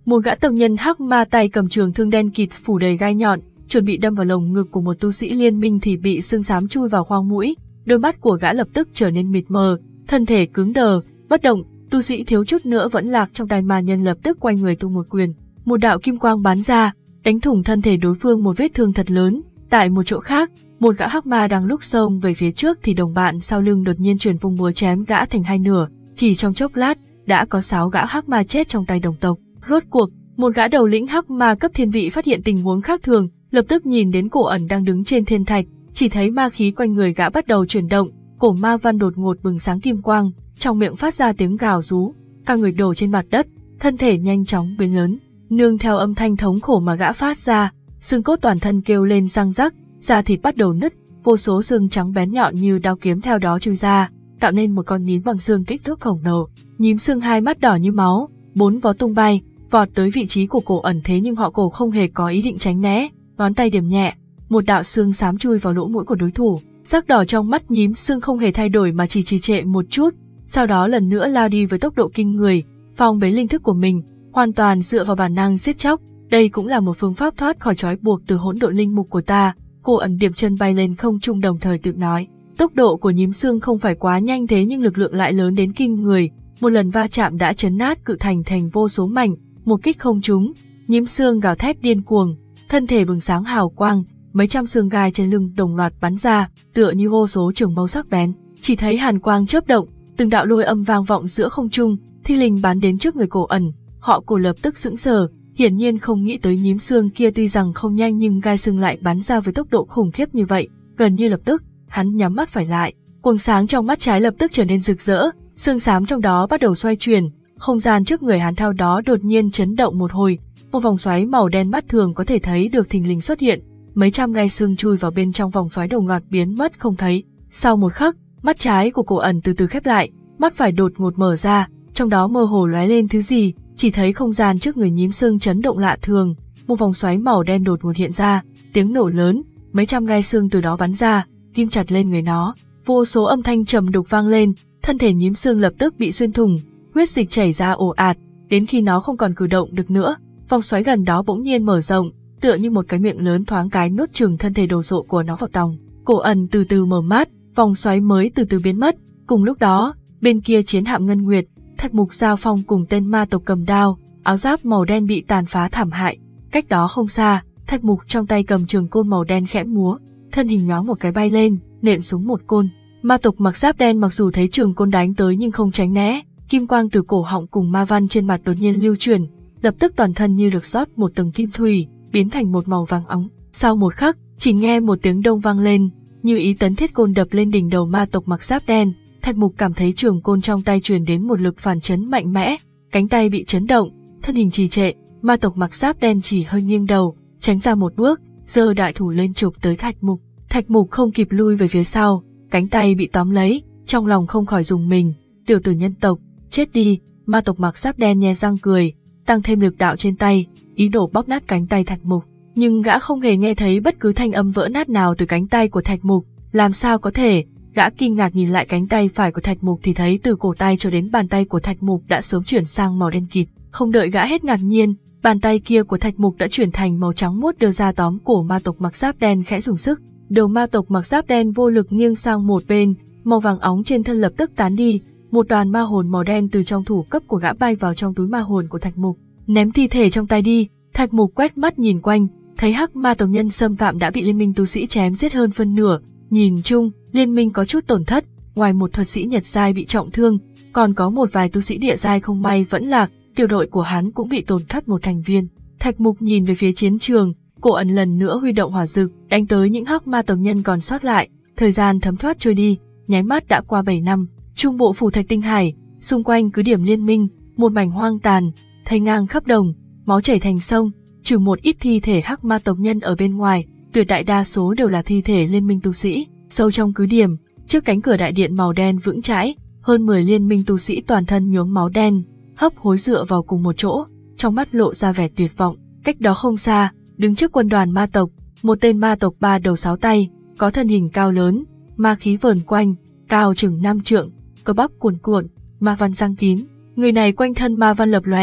[SPEAKER 1] Một gã tộc nhân hắc ma tay cầm trường thương đen kịt phủ đầy gai nhọn, chuẩn bị đâm vào lồng ngực của một tu sĩ liên minh thì bị xương xám chui vào khoang mũi, đôi mắt của gã lập tức trở nên mịt mờ, thân thể cứng đờ, bất động. Tu sĩ thiếu chút nữa vẫn lạc trong tay ma nhân lập tức quay người tung một quyền, một đạo kim quang bắn ra, đánh thủng thân thể đối phương một vết thương thật lớn. Tại một chỗ khác, một gã hắc ma đang lúc xông về phía trước thì đồng bạn sau lưng đột nhiên truyền vung búa chém gã thành hai nửa, chỉ trong chốc lát đã có sáu gã hắc ma chết trong tay đồng tộc. Rốt cuộc, một gã đầu lĩnh hắc ma cấp thiên vị phát hiện tình huống khác thường, lập tức nhìn đến Cổ Ẩn đang đứng trên thiên thạch, chỉ thấy ma khí quanh người gã bắt đầu chuyển động, cổ ma văn đột ngột bừng sáng kim quang, trong miệng phát ra tiếng gào rú, cả người đổ trên mặt đất, thân thể nhanh chóng biến lớn, nương theo âm thanh thống khổ mà gã phát ra, xương cốt toàn thân kêu lên răng rắc, da thịt bắt đầu nứt, vô số xương trắng bén nhọn như đao kiếm theo đó chui ra, tạo nên một con nhím bằng xương kích thước khổng lồ. Nhím xương hai mắt đỏ như máu, bốn vó tung bay, vọt tới vị trí của Cổ Ẩn, thế nhưng họ Cổ không hề có ý định tránh né, ngón tay điểm nhẹ, một đạo xương xám chui vào lỗ mũi của đối thủ. Sắc đỏ trong mắt nhím xương không hề thay đổi mà chỉ trì trệ một chút, sau đó lần nữa lao đi với tốc độ kinh người, phong bế linh thức của mình, hoàn toàn dựa vào bản năng giết chóc. Đây cũng là một phương pháp thoát khỏi trói buộc từ hỗn độn linh mục của ta. Cổ Ẩn điểm chân bay lên không trung đồng thời tự nói. Tốc độ của nhím xương không phải quá nhanh thế nhưng lực lượng lại lớn đến kinh người, một lần va chạm đã chấn nát cự thành thành vô số mảnh, một kích không trúng, nhím xương gào thét điên cuồng, thân thể bừng sáng hào quang, mấy trăm xương gai trên lưng đồng loạt bắn ra, tựa như vô số trường mâu sắc bén. Chỉ thấy hàn quang chớp động, từng đạo lôi âm vang vọng giữa không trung, thi linh bắn đến trước người Cổ Ẩn. Họ Cổ lập tức sững sờ, hiển nhiên không nghĩ tới nhím xương kia tuy rằng không nhanh nhưng gai xương lại bắn ra với tốc độ khủng khiếp như vậy. Gần như lập tức, hắn nhắm mắt phải lại, quầng sáng trong mắt trái lập tức trở nên rực rỡ, xương xám trong đó bắt đầu xoay chuyển, không gian trước người hắn theo đó đột nhiên chấn động một hồi, một vòng xoáy màu đen mắt thường có thể thấy được thình lình xuất hiện, mấy trăm gai xương chui vào bên trong vòng xoáy đồng loạt biến mất không thấy. Sau một khắc, mắt trái của Cổ Ẩn từ từ khép lại, mắt phải đột ngột mở ra, trong đó mơ hồ lóe lên thứ gì, chỉ thấy không gian trước người nhím xương chấn động lạ thường, một vòng xoáy màu đen đột ngột hiện ra, tiếng nổ lớn, mấy trăm gai xương từ đó bắn ra, ghim chặt lên người nó, vô số âm thanh trầm đục vang lên, thân thể nhím xương lập tức bị xuyên thủng, huyết dịch chảy ra ồ ạt, đến khi nó không còn cử động được nữa, vòng xoáy gần đó bỗng nhiên mở rộng, tựa như một cái miệng lớn thoáng cái nuốt chửng thân thể đồ sộ của nó vào tòng. Cổ Ẩn từ từ mở mắt, vòng xoáy mới từ từ biến mất. Cùng lúc đó, bên kia chiến hạm Ngân Nguyệt, Thạch Mục giao phong cùng tên ma tộc cầm đao, áo giáp màu đen bị tàn phá thảm hại. Cách đó không xa, Thạch Mục trong tay cầm trường côn màu đen khẽ múa, thân hình nhoáng một cái bay lên, nện xuống một côn. Ma tộc mặc giáp đen mặc dù thấy trường côn đánh tới nhưng không tránh né, kim quang từ cổ họng cùng ma văn trên mặt đột nhiên lưu chuyển, lập tức toàn thân như được rót một tầng kim thủy, biến thành một màu vàng óng. Sau một khắc, chỉ nghe một tiếng đông vang lên, như ý tấn thiết côn đập lên đỉnh đầu ma tộc mặc giáp đen. Thạch Mục cảm thấy trường côn trong tay truyền đến một lực phản chấn mạnh mẽ, cánh tay bị chấn động, thân hình trì trệ, ma tộc mặc giáp đen chỉ hơi nghiêng đầu, tránh ra một bước, giơ đại thủ lên chụp tới Thạch Mục. Thạch Mục không kịp lui về phía sau, cánh tay bị tóm lấy, trong lòng không khỏi rùng mình, tiểu tử nhân tộc, chết đi. Ma tộc mặc giáp đen nhe răng cười, tăng thêm lực đạo trên tay, ý đồ bóp nát cánh tay Thạch Mục, nhưng gã không hề nghe thấy bất cứ thanh âm vỡ nát nào từ cánh tay của Thạch Mục. Làm sao có thể? Gã kinh ngạc nhìn lại cánh tay phải của Thạch Mục thì thấy từ cổ tay cho đến bàn tay của Thạch Mục đã sớm chuyển sang màu đen kịt. Không đợi gã hết ngạc nhiên, bàn tay kia của Thạch Mục đã chuyển thành màu trắng muốt, đưa ra tóm cổ ma tộc mặc giáp đen khẽ dùng sức. Đầu ma tộc mặc giáp đen vô lực nghiêng sang một bên, màu vàng óng trên thân lập tức tán đi, một đoàn ma hồn màu đen từ trong thủ cấp của gã bay vào trong túi ma hồn của Thạch Mục. Ném thi thể trong tay đi, Thạch Mục quét mắt nhìn quanh, thấy hắc ma tộc nhân xâm phạm đã bị liên minh tu sĩ chém giết hơn phân nửa. Nhìn chung, liên minh có chút tổn thất, ngoài một thuật sĩ nhật giai bị trọng thương, còn có một vài tu sĩ địa giai không may vẫn lạc, tiểu đội của hắn cũng bị tổn thất một thành viên. Thạch Mục nhìn về phía chiến trường, Cổ Ẩn lần nữa huy động hỏa dực, đánh tới những hắc ma tộc nhân còn sót lại. Thời gian thấm thoát trôi đi, nháy mắt đã qua bảy năm. Trung bộ phủ Thạch Tinh Hải, xung quanh cứ điểm liên minh, một mảnh hoang tàn, thây ngang khắp đồng, máu chảy thành sông, trừ một ít thi thể hắc ma tộc nhân ở bên ngoài, tuyệt đại đa số đều là thi thể liên minh tu sĩ. Sâu trong cứ điểm, trước cánh cửa đại điện màu đen vững chãi, hơn mười liên minh tu sĩ toàn thân nhuốm máu đen, hấp hối dựa vào cùng một chỗ, trong mắt lộ ra vẻ tuyệt vọng. Cách đó không xa, đứng trước quân đoàn ma tộc, một tên ma tộc ba đầu sáu tay, có thân hình cao lớn, ma khí vờn quanh, cao chừng năm trượng, cơ bắp cuồn cuộn, ma văn răng kín. Người này quanh thân ma văn lập lòe,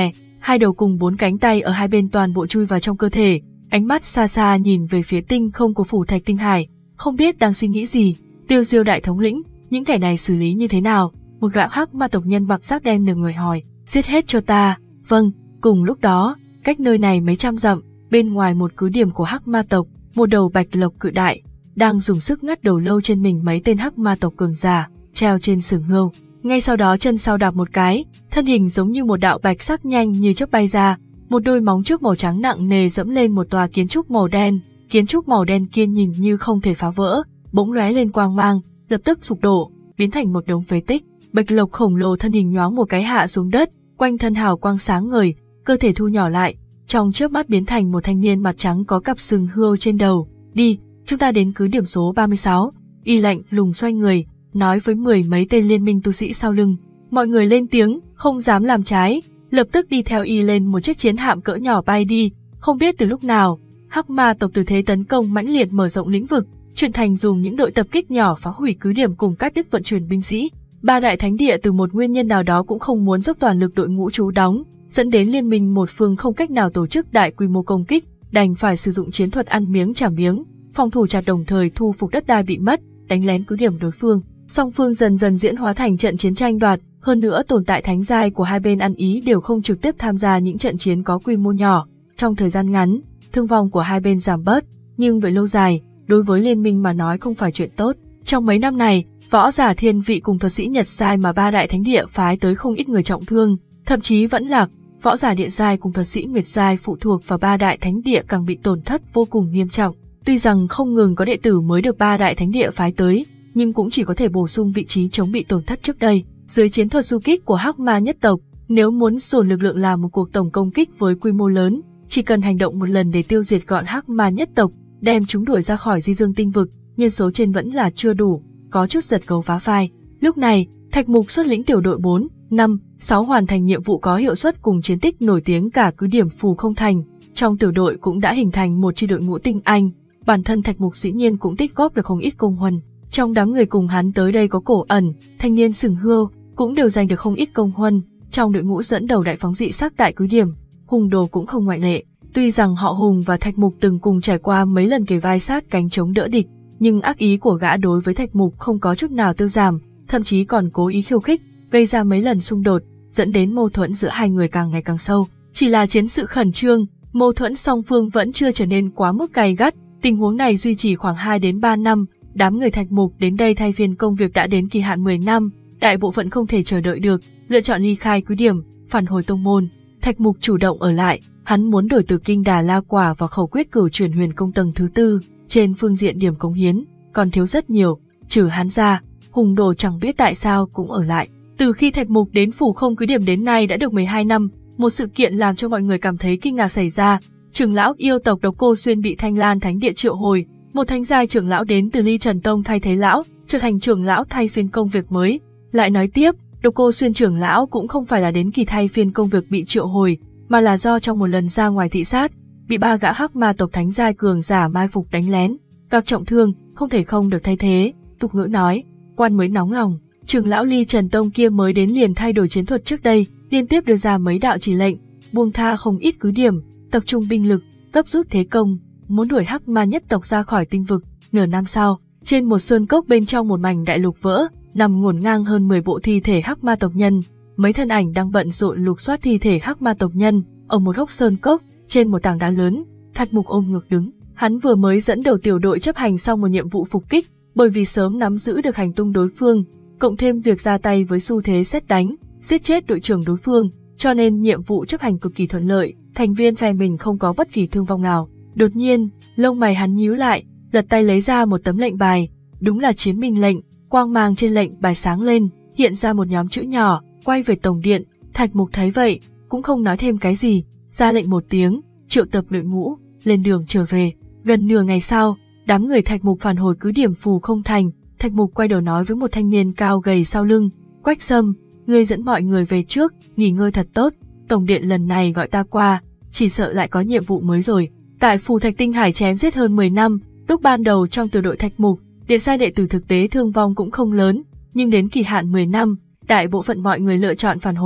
[SPEAKER 1] hai đầu cùng bốn cánh tay ở hai bên toàn bộ chui vào trong cơ thể, ánh mắt xa xa nhìn về phía tinh không của phủ Thạch Tinh Hải, không biết đang suy nghĩ gì. Tiêu Diêu đại thống lĩnh, những kẻ này xử lý như thế nào? Một gã hắc ma tộc nhân mặc giáp đen nửa người hỏi. Giết hết cho ta. Vâng. Cùng lúc đó, cách nơi này mấy trăm dặm, bên ngoài một cứ điểm của hắc ma tộc, một đầu bạch lộc cự đại đang dùng sức ngắt đầu lâu trên mình mấy tên hắc ma tộc cường giả treo trên sừng hươu. Ngay sau đó chân sau đạp một cái, thân hình giống như một đạo bạch sắc nhanh như chớp bay ra, một đôi móng trước màu trắng nặng nề dẫm lên một tòa kiến trúc màu đen. Kiến trúc màu đen kia nhìn như không thể phá vỡ, bỗng lóe lên quang mang, lập tức sụp đổ, biến thành một đống phế tích. Bạch lộc khổng lồ thân hình nhoáng một cái hạ xuống đất, quanh thân hào quang sáng ngời, cơ thể thu nhỏ lại, trong chớp mắt biến thành một thanh niên mặt trắng có cặp sừng hươu trên đầu. Đi, chúng ta đến cứ điểm số ba mươi sáu. Y lạnh lùng xoay người, nói với mười mấy tên liên minh tu sĩ sau lưng. Mọi người lên tiếng, không dám làm trái, lập tức đi theo Y lên một chiếc chiến hạm cỡ nhỏ bay đi. Không biết từ lúc nào, hắc ma tộc từ thế tấn công mãnh liệt mở rộng lĩnh vực, chuyển thành dùng những đội tập kích nhỏ phá hủy cứ điểm cùng cắt đứt vận chuyển binh sĩ. Ba đại thánh địa từ một nguyên nhân nào đó cũng không muốn dốc toàn lực đội ngũ trú đóng, dẫn đến liên minh một phương không cách nào tổ chức đại quy mô công kích, đành phải sử dụng chiến thuật ăn miếng trả miếng, phòng thủ chặt đồng thời thu phục đất đai bị mất, đánh lén cứ điểm đối phương. Song phương dần dần diễn hóa thành trận chiến tranh đoạt, hơn nữa tồn tại thánh giai của hai bên ăn ý đều không trực tiếp tham gia những trận chiến có quy mô nhỏ. Trong thời gian ngắn, thương vong của hai bên giảm bớt, nhưng về lâu dài, đối với liên minh mà nói không phải chuyện tốt. Trong mấy năm này, võ giả thiên vị cùng thuật sĩ nhật giai mà ba đại thánh địa phái tới không ít người trọng thương, thậm chí vẫn lạc. Võ giả địa giai cùng thuật sĩ nguyệt giai phụ thuộc vào ba đại thánh địa càng bị tổn thất vô cùng nghiêm trọng. Tuy rằng không ngừng có đệ tử mới được ba đại thánh địa phái tới, nhưng cũng chỉ có thể bổ sung vị trí chống bị tổn thất trước đây. Dưới chiến thuật du kích của hắc ma nhất tộc, nếu muốn dồn lực lượng làm một cuộc tổng công kích với quy mô lớn, chỉ cần hành động một lần để tiêu diệt gọn hắc ma nhất tộc, đem chúng đuổi ra khỏi Di Dương tinh vực, nhân số trên vẫn là chưa đủ, có chút giật gấu vá vai. Lúc này, Thạch Mục xuất lĩnh tiểu đội bốn, năm, sáu hoàn thành nhiệm vụ có hiệu suất cùng chiến tích nổi tiếng cả cứ điểm Phù Không Thành. Trong tiểu đội cũng đã hình thành một chi đội ngũ tinh anh, bản thân Thạch Mục dĩ nhiên cũng tích góp được không ít công huân. Trong đám người cùng hắn tới đây có Cổ Ẩn, thanh niên sừng hươu, cũng đều giành được không ít công huân. Trong đội ngũ dẫn đầu đại phóng dị sắc tại cứ điểm, Hùng Đồ cũng không ngoại lệ. Tuy rằng họ Hùng và Thạch Mục từng cùng trải qua mấy lần kề vai sát cánh chống đỡ địch, nhưng ác ý của gã đối với Thạch Mục không có chút nào tiêu giảm, thậm chí còn cố ý khiêu khích, gây ra mấy lần xung đột, dẫn đến mâu thuẫn giữa hai người càng ngày càng sâu. Chỉ là chiến sự khẩn trương, mâu thuẫn song phương vẫn chưa trở nên quá mức gay gắt, tình huống này duy trì khoảng hai đến ba năm, đám người Thạch Mục đến đây thay phiên công việc đã đến kỳ hạn mười năm, đại bộ phận không thể chờ đợi được, lựa chọn ly khai cứ điểm, phản hồi tông môn. Thạch Mục chủ động ở lại, hắn muốn đổi từ Kinh Đà La Quả vào khẩu quyết cửu chuyển huyền công tầng thứ tư, trên phương diện điểm cống hiến, còn thiếu rất nhiều, trừ hắn ra, Hùng Đồ chẳng biết tại sao cũng ở lại. Từ khi Thạch Mục đến Phủ Không cứ điểm đến nay đã được mười hai năm, một sự kiện làm cho mọi người cảm thấy kinh ngạc xảy ra, trưởng lão yêu tộc Độc Cô Xuyên bị Thanh Lan Thánh Địa triệu hồi, một thánh giai trưởng lão đến từ Ly Trần Tông thay thế lão, trở thành trưởng lão thay phiên công việc mới. Lại nói tiếp, Độc Cô Xuyên trưởng lão cũng không phải là đến kỳ thay phiên công việc bị triệu hồi, mà là do trong một lần ra ngoài thị sát, bị ba gã hắc ma tộc thánh giai cường giả mai phục đánh lén, gặp trọng thương, không thể không được thay thế. Tục ngữ nói, quan mới nóng lòng, trưởng lão Ly Trần Tông kia mới đến liền thay đổi chiến thuật trước đây, liên tiếp đưa ra mấy đạo chỉ lệnh, buông tha không ít cứ điểm, tập trung binh lực, gấp rút thế công, muốn đuổi hắc ma nhất tộc ra khỏi tinh vực. Nửa năm sau, trên một sơn cốc bên trong một mảnh đại lục vỡ, nằm ngổn ngang hơn mười bộ thi thể hắc ma tộc nhân, mấy thân ảnh đang bận rộn lục soát thi thể hắc ma tộc nhân. Ở một góc sơn cốc, trên một tảng đá lớn, Thạch Mục ôm ngược đứng. Hắn vừa mới dẫn đầu tiểu đội chấp hành xong một nhiệm vụ phục kích, bởi vì sớm nắm giữ được hành tung đối phương, cộng thêm việc ra tay với xu thế sét đánh, giết chết đội trưởng đối phương, cho nên nhiệm vụ chấp hành cực kỳ thuận lợi, thành viên phe mình không có bất kỳ thương vong nào. Đột nhiên, lông mày hắn nhíu lại, lật tay lấy ra một tấm lệnh bài, đúng là chiến binh lệnh, quang mang trên lệnh bài sáng lên, hiện ra một nhóm chữ nhỏ, quay về tổng điện. Thạch Mục thấy vậy, cũng không nói thêm cái gì, ra lệnh một tiếng, triệu tập đội ngũ, lên đường trở về. Gần nửa ngày sau, đám người Thạch Mục phản hồi cứ điểm Phù Không Thành. Thạch Mục quay đầu nói với một thanh niên cao gầy sau lưng, Quách Sâm, ngươi dẫn mọi người về trước, nghỉ ngơi thật tốt, tổng điện lần này gọi ta qua, chỉ sợ lại có nhiệm vụ mới rồi. Tại Phù Thạch Tinh Hải chém giết hơn mười năm, lúc ban đầu trong tiểu đội Thạch Mục, điện sai đệ tử thực tế thương vong cũng không lớn, nhưng đến kỳ hạn mười năm, đại bộ phận mọi người lựa chọn phản hồi,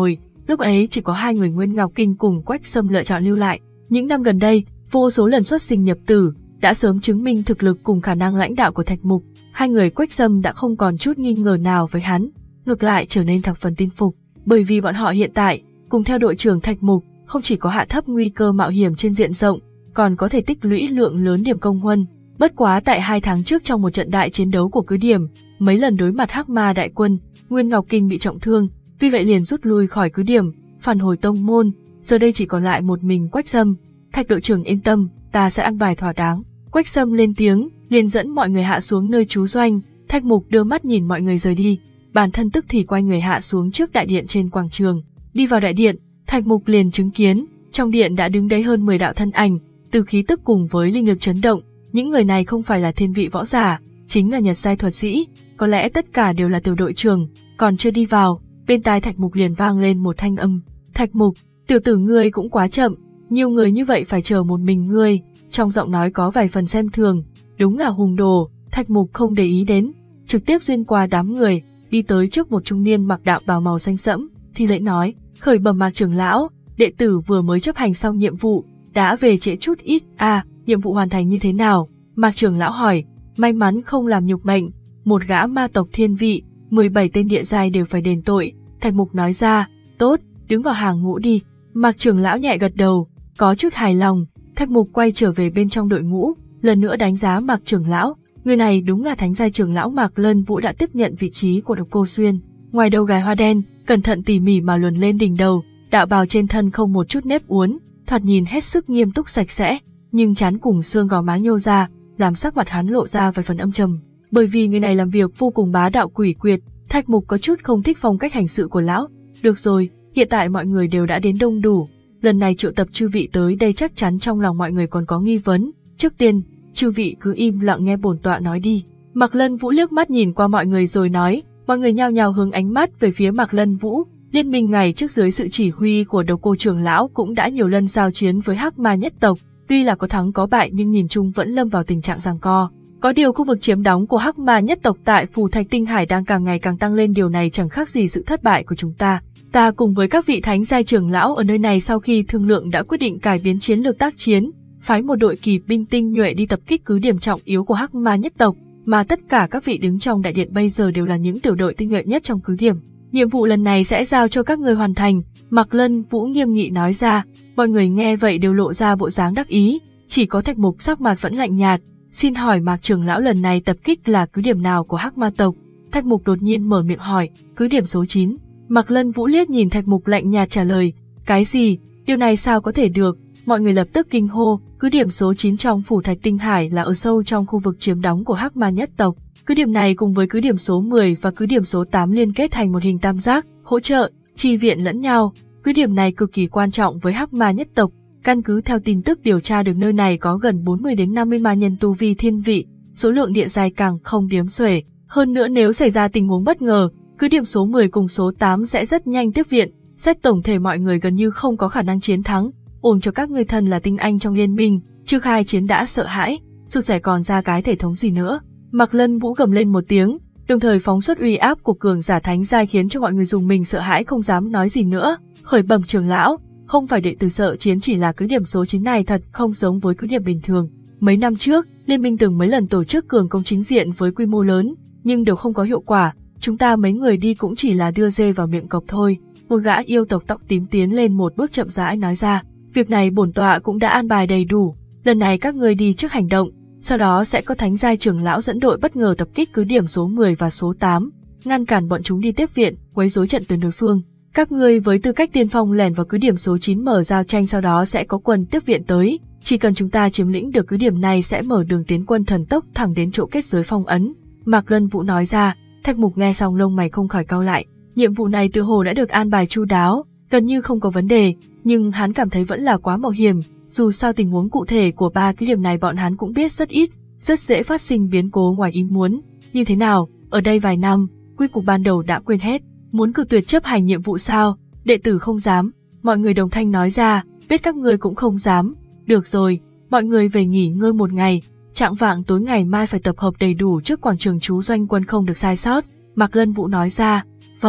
[SPEAKER 1] Lúc ấy chỉ có hai người Nguyên Ngọc Kinh cùng Quách Sâm lựa chọn lưu lại. Những năm gần đây, vô số lần xuất sinh nhập tử đã sớm chứng minh thực lực cùng khả năng lãnh đạo của Thạch Mục. Hai người Quách Sâm đã không còn chút nghi ngờ nào với hắn, ngược lại trở nên thập phần tin phục, bởi vì bọn họ hiện tại cùng theo đội trưởng Thạch Mục, không chỉ có hạ thấp nguy cơ mạo hiểm trên diện rộng, còn có thể tích lũy lượng lớn điểm công huân. Bất quá tại hai tháng trước trong một trận đại chiến đấu của cứ điểm, mấy lần đối mặt Hắc Ma đại quân, Nguyên Ngọc Kinh bị trọng thương, vì vậy liền rút lui khỏi cứ điểm, phản hồi tông môn. Giờ đây chỉ còn lại một mình Quách Sâm. Thạch đội trưởng yên tâm, ta sẽ ăn bài thỏa đáng. Quách Sâm lên tiếng, liền dẫn mọi người hạ xuống nơi trú doanh. Thạch Mục đưa mắt nhìn mọi người rời đi, bản thân tức thì quay người hạ xuống trước đại điện trên quảng trường. Đi vào đại điện, Thạch Mục liền chứng kiến, trong điện đã đứng đấy hơn mười đạo thân ảnh, từ khí tức cùng với linh lực chấn động. Những người này không phải là thiên vị võ giả, chính là nhật giai thuật sĩ, có lẽ tất cả đều là tiểu đội trưởng. Còn chưa đi vào, bên tai Thạch Mục liền vang lên một thanh âm. Thạch Mục, tiểu tử ngươi cũng quá chậm, nhiều người như vậy phải chờ một mình ngươi. Trong giọng nói có vài phần xem thường, đúng là hùng đồ. Thạch Mục không để ý đến, trực tiếp xuyên qua đám người, đi tới trước một trung niên mặc đạo bào màu xanh sẫm, thi lễ nói, khởi bẩm Mạc trưởng lão, đệ tử vừa mới chấp hành xong nhiệm vụ, đã về trễ chút ít. À, nhiệm vụ hoàn thành như thế nào? Mạc trưởng lão hỏi. May mắn không làm nhục mệnh, một gã ma tộc thiên vị, mười bảy tên địa giai đều phải đền tội. Thạch Mục nói ra, tốt, đứng vào hàng ngũ đi. Mạc trưởng lão nhẹ gật đầu, có chút hài lòng. Thạch Mục quay trở về bên trong đội ngũ, lần nữa đánh giá Mạc trưởng lão. Người này đúng là thánh giai trưởng lão Mạc Lân Vũ đã tiếp nhận vị trí của Độc Cô Xuyên. Ngoài đầu gài hoa đen, cẩn thận tỉ mỉ mà luồn lên đỉnh đầu, đạo bào trên thân không một chút nếp uốn, thoạt nhìn hết sức nghiêm túc sạch sẽ, nhưng trán cùng xương gò má nhô ra, làm sắc mặt hắn lộ ra vài phần âm trầm. Bởi vì người này làm việc vô cùng bá đạo quỷ quyệt, Thạch Mục có chút không thích phong cách hành sự của lão. Được rồi, hiện tại mọi người đều đã đến đông đủ, lần này triệu tập chư vị tới đây chắc chắn trong lòng mọi người còn có nghi vấn. Trước tiên, chư vị cứ im lặng nghe bổn tọa nói đi. Mạc Lân Vũ liếc mắt nhìn qua mọi người rồi nói. Mọi người nhao nhao hướng ánh mắt về phía Mạc Lân Vũ. Liên minh ngày trước dưới sự chỉ huy của Độc Cô trưởng lão cũng đã nhiều lần giao chiến với Hắc Ma nhất tộc, tuy là có thắng có bại nhưng nhìn chung vẫn lâm vào tình trạng giằng co. Có điều khu vực chiếm đóng của Hắc Ma nhất tộc tại Phù Thạch Tinh Hải đang càng ngày càng tăng lên, điều này chẳng khác gì sự thất bại của chúng ta. Ta cùng với các vị thánh giai trưởng lão ở nơi này sau khi thương lượng đã quyết định cải biến chiến lược tác chiến, phái một đội kỳ binh tinh nhuệ đi tập kích cứ điểm trọng yếu của Hắc Ma nhất tộc, mà tất cả các vị đứng trong đại điện bây giờ đều là những tiểu đội tinh nhuệ nhất trong cứ điểm. Nhiệm vụ lần này sẽ giao cho các người hoàn thành. Mạc Lân Vũ nghiêm nghị nói ra. Mọi người nghe vậy đều lộ ra bộ dáng đắc ý, chỉ có Thạch Mục sắc mặt vẫn lạnh nhạt. Xin hỏi Mạc trưởng lão lần này tập kích là cứ điểm nào của Hắc Ma tộc? Thạch Mục đột nhiên mở miệng hỏi. Cứ điểm số chín. Mạc Lân Vũ liếc nhìn Thạch Mục lạnh nhạt trả lời. Cái gì? Điều này sao có thể được? Mọi người lập tức kinh hô. Cứ điểm số chín trong Phủ Thạch Tinh Hải là ở sâu trong khu vực chiếm đóng của Hắc Ma nhất tộc. Cứ điểm này cùng với cứ điểm số mười và cứ điểm số tám liên kết thành một hình tam giác, hỗ trợ, chi viện lẫn nhau. Cứ điểm này cực kỳ quan trọng với Hắc Ma nhất tộc. Căn cứ theo tin tức điều tra được, nơi này có gần bốn mươi đến năm mươi ma nhân tu vi thiên vị, số lượng địa giai càng không điếm xuể. Hơn nữa nếu xảy ra tình huống bất ngờ, cứ điểm số mười cùng số tám sẽ rất nhanh tiếp viện. Xét tổng thể mọi người gần như không có khả năng chiến thắng. Ổn cho các ngươi thân là tinh anh trong liên minh, chưa khai chiến đã sợ hãi, rụt rẻ còn ra cái thể thống gì nữa. Mạc Lân Vũ gầm lên một tiếng, đồng thời phóng xuất uy áp của cường giả thánh giai khiến cho mọi người dùng mình sợ hãi không dám nói gì nữa. Khởi bẩm trưởng lão, không phải đệ tử sợ chiến, chỉ là cứ điểm số chín này thật không giống với cứ điểm bình thường. Mấy năm trước, liên minh từng mấy lần tổ chức cường công chính diện với quy mô lớn, nhưng đều không có hiệu quả. Chúng ta mấy người đi cũng chỉ là đưa dê vào miệng cọp thôi. Một gã yêu tộc tóc tím tiến lên một bước chậm rãi nói ra. Việc này bổn tọa cũng đã an bài đầy đủ. Lần này các ngươi đi trước hành động, sau đó sẽ có thánh giai trưởng lão dẫn đội bất ngờ tập kích cứ điểm số mười và số tám, ngăn cản bọn chúng đi tiếp viện, quấy rối trận tuyến đối phương. Các ngươi với tư cách tiên phong lẻn vào cứ điểm số chín mở giao tranh, sau đó sẽ có quân tiếp viện tới. Chỉ cần chúng ta chiếm lĩnh được cứ điểm này sẽ mở đường tiến quân thần tốc thẳng đến chỗ kết giới phong ấn. Mạc Lân Vũ nói ra. Thạch Mục nghe xong lông mày không khỏi cau lại. Nhiệm vụ này tự hồ đã được an bài chu đáo, gần như không có vấn đề, nhưng hắn cảm thấy vẫn là quá mạo hiểm. Dù sao tình huống cụ thể của ba cái điểm này bọn hắn cũng biết rất ít, rất dễ phát sinh biến cố ngoài ý muốn. Như thế nào, ở đây vài năm, quy củ ban đầu đã quên hết, muốn cự tuyệt chấp hành nhiệm vụ sao? Đệ tử không dám. Mọi người đồng thanh nói ra. Biết các ngươi cũng không dám. Được rồi, mọi người về nghỉ ngơi một ngày, chạng vạng tối ngày mai phải tập hợp đầy đủ trước quảng trường trú doanh quân, không được sai sót. Mạc Lân Vũ nói ra. Vâng.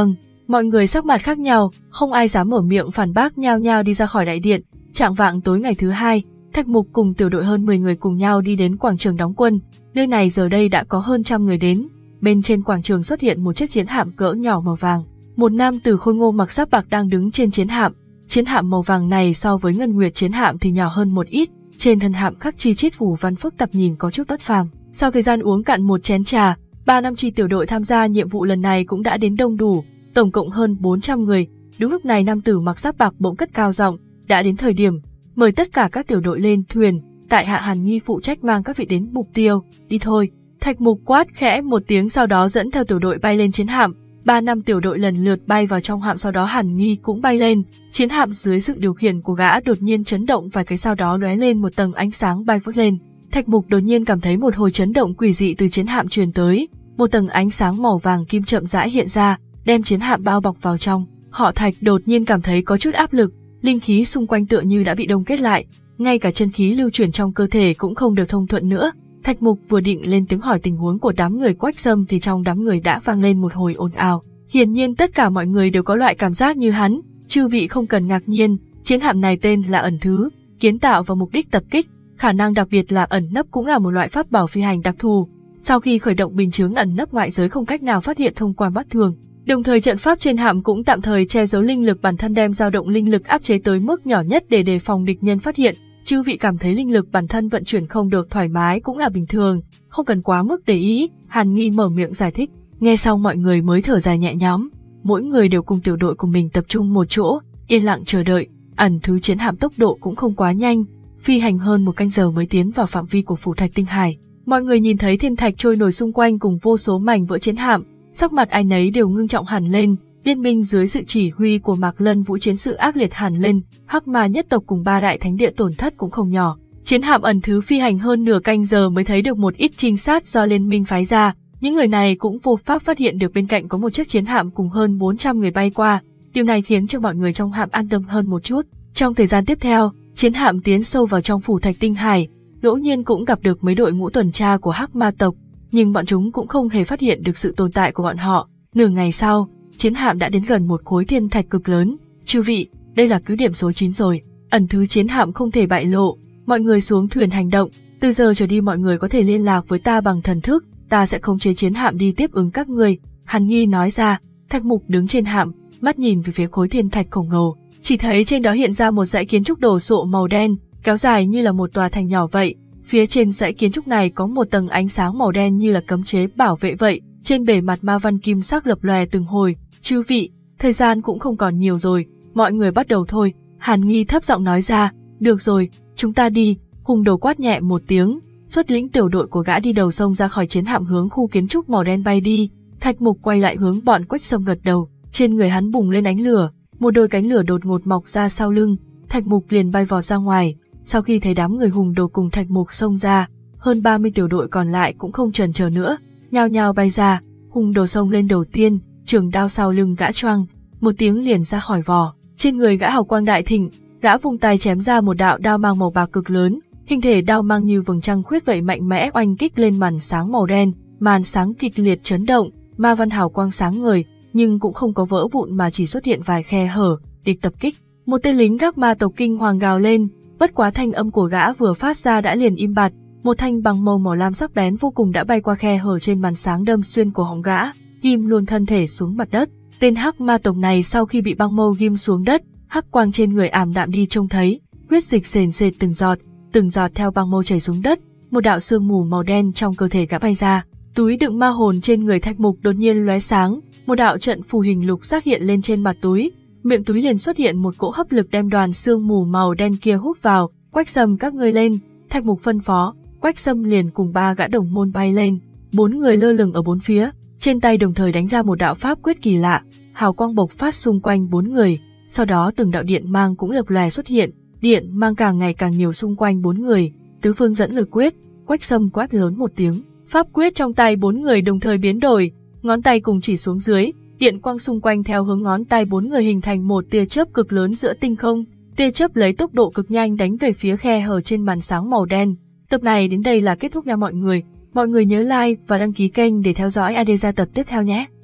[SPEAKER 1] Mọi người sắc mặt khác nhau, không ai dám mở miệng phản bác, nhao nhao đi ra khỏi đại điện. Chạng vạng tối ngày thứ hai, Thạch Mục cùng tiểu đội hơn mười người cùng nhau đi đến quảng trường đóng quân. Nơi này giờ đây đã có hơn trăm người đến. Bên trên quảng trường xuất hiện một chiếc chiến hạm cỡ nhỏ màu vàng. Một nam tử khôi ngô mặc giáp bạc đang đứng trên chiến hạm. Chiến hạm màu vàng này so với Ngân Nguyệt chiến hạm thì nhỏ hơn một ít. Trên thân hạm khắc chi chít phù văn phức tạp nhìn có chút bất phàm. Sau thời gian uống cạn một chén trà, ba năm chi tiểu đội tham gia nhiệm vụ lần này cũng đã đến đông đủ, tổng cộng hơn bốn trăm người. Đúng lúc này nam tử mặc giáp bạc bỗng cất cao giọng, đã đến thời điểm, mời tất cả các tiểu đội lên thuyền, tại hạ Hàn Nghi phụ trách mang các vị đến mục tiêu, đi thôi. Thạch Mục quát khẽ một tiếng, sau đó dẫn theo tiểu đội bay lên chiến hạm. Ba năm tiểu đội lần lượt bay vào trong hạm, sau đó Hàn Nghi cũng bay lên. Chiến hạm dưới sự điều khiển của gã đột nhiên chấn động vài cái, sau đó lóe lên một tầng ánh sáng bay vút lên. Thạch Mục đột nhiên cảm thấy một hồi chấn động quỷ dị từ chiến hạm truyền tới, một tầng ánh sáng màu vàng kim chậm rãi hiện ra, đem chiến hạm bao bọc vào trong. Họ Thạch đột nhiên cảm thấy có chút áp lực, linh khí xung quanh tựa như đã bị đông kết lại, ngay cả chân khí lưu chuyển trong cơ thể cũng không được thông thuận nữa. Thạch Mục vừa định lên tiếng hỏi tình huống của đám người Quách Sâm thì trong đám người đã vang lên một hồi ồn ào. Hiển nhiên tất cả mọi người đều có loại cảm giác như hắn, chư vị không cần ngạc nhiên, chiến hạm này tên là ẩn thứ, kiến tạo vào mục đích tập kích, khả năng đặc biệt là ẩn nấp cũng là một loại pháp bảo phi hành đặc thù. Sau khi khởi động bình chướng ẩn nấp, ngoại giới không cách nào phát hiện thông qua mắt thường. Đồng thời trận pháp trên hạm cũng tạm thời che giấu linh lực bản thân, đem dao động linh lực áp chế tới mức nhỏ nhất để đề phòng địch nhân phát hiện. Chư vị cảm thấy linh lực bản thân vận chuyển không được thoải mái cũng là bình thường, không cần quá mức để ý, Hàn Nghi mở miệng giải thích. Nghe xong mọi người mới thở dài nhẹ nhõm, mỗi người đều cùng tiểu đội của mình tập trung một chỗ, yên lặng chờ đợi. Ẩn thứ chiến hạm tốc độ cũng không quá nhanh, phi hành hơn một canh giờ mới tiến vào phạm vi của phủ thạch tinh hải. Mọi người nhìn thấy thiên thạch trôi nổi xung quanh cùng vô số mảnh vỡ chiến hạm, sắc mặt ai nấy đều ngưng trọng hẳn lên. Liên minh dưới sự chỉ huy của Mạc Lân Vũ chiến sự ác liệt hẳn lên, Hắc Ma nhất tộc cùng ba đại thánh địa tổn thất cũng không nhỏ. Chiến hạm ẩn thứ phi hành hơn nửa canh giờ mới thấy được một ít trinh sát do liên minh phái ra, những người này cũng vô pháp phát hiện được bên cạnh có một chiếc chiến hạm cùng hơn bốn trăm người bay qua, điều này khiến cho mọi người trong hạm an tâm hơn một chút. Trong thời gian tiếp theo, chiến hạm tiến sâu vào trong phủ thạch tinh hải, ngẫu nhiên cũng gặp được mấy đội ngũ tuần tra của Hắc Ma tộc, nhưng bọn chúng cũng không hề phát hiện được sự tồn tại của bọn họ. Nửa ngày sau, chiến hạm đã đến gần một khối thiên thạch cực lớn. Chư vị, đây là cứ điểm số chín rồi, ẩn thứ chiến hạm không thể bại lộ, mọi người xuống thuyền hành động, từ giờ trở đi mọi người có thể liên lạc với ta bằng thần thức, ta sẽ khống chế chiến hạm đi tiếp ứng các người, Hàn Nghi nói ra. Thạch Mục đứng trên hạm, mắt nhìn về phía khối thiên thạch khổng lồ, chỉ thấy trên đó hiện ra một dãy kiến trúc đồ sộ màu đen, kéo dài như là một tòa thành nhỏ vậy. Phía trên dãy kiến trúc này có một tầng ánh sáng màu đen như là cấm chế bảo vệ vậy, trên bề mặt ma văn kim sắc lập lòe từng hồi. Chư vị, thời gian cũng không còn nhiều rồi, mọi người bắt đầu thôi, Hàn Nghi thấp giọng nói ra. Được rồi, chúng ta đi, Hùng Đồ quát nhẹ một tiếng, xuất lĩnh tiểu đội của gã đi đầu sông ra khỏi chiến hạm hướng khu kiến trúc màu đen bay đi. Thạch Mục quay lại hướng bọn Quách Sâm gật đầu, trên người hắn bùng lên ánh lửa, một đôi cánh lửa đột ngột mọc ra sau lưng, Thạch Mục liền bay vọt ra ngoài. Sau khi thấy đám người Hùng Đồ cùng Thạch Mục xông ra, hơn ba mươi tiểu đội còn lại cũng không chần chờ nữa, nhao nhao bay ra. Hùng Đồ xông lên đầu tiên, trường đao sau lưng gã choang, một tiếng liền ra khỏi vỏ, trên người gã hào quang đại thịnh, gã vung tay chém ra một đạo đao mang màu bạc cực lớn, hình thể đao mang như vầng trăng khuyết vậy mạnh mẽ oanh kích lên màn sáng màu đen, màn sáng kịch liệt chấn động, ma văn hào quang sáng ngời, nhưng cũng không có vỡ vụn mà chỉ xuất hiện vài khe hở. Địch tập kích, một tên lính gác ma tộc kinh hoàng gào lên, bất quá thanh âm của gã vừa phát ra đã liền im bặt, một thanh bằng màu màu lam sắc bén vô cùng đã bay qua khe hở trên màn sáng đâm xuyên cổ họng gã, ghim luôn thân thể xuống mặt đất. Tên hắc ma tộc này sau khi bị băng mâu ghim xuống đất, hắc quang trên người ảm đạm đi trông thấy, huyết dịch sền sệt từng giọt, từng giọt theo băng mâu chảy xuống đất, một đạo sương mù màu đen trong cơ thể gã bay ra. Túi đựng ma hồn trên người Thạch Mục đột nhiên lóe sáng, một đạo trận phù hình lục sắc hiện lên trên mặt túi, miệng túi liền xuất hiện một cỗ hấp lực đem đoàn sương mù màu đen kia hút vào. Quách Sâm các ngươi lên, Thạch Mục phân phó, Quách Sâm liền cùng ba gã đồng môn bay lên, bốn người lơ lửng ở bốn phía, trên tay đồng thời đánh ra một đạo pháp quyết kỳ lạ, hào quang bộc phát xung quanh bốn người, sau đó từng đạo điện mang cũng lập lòe xuất hiện, điện mang càng ngày càng nhiều xung quanh bốn người, tứ phương dẫn lực quyết. Quách Sâm quát lớn một tiếng, pháp quyết trong tay bốn người đồng thời biến đổi, ngón tay cùng chỉ xuống dưới, điện quang xung quanh theo hướng ngón tay bốn người hình thành một tia chớp cực lớn giữa tinh không, tia chớp lấy tốc độ cực nhanh đánh về phía khe hở trên màn sáng màu đen. Tập này đến đây là kết thúc nha mọi người, mọi người nhớ like và đăng ký kênh để theo dõi a đê gia tập tiếp theo nhé.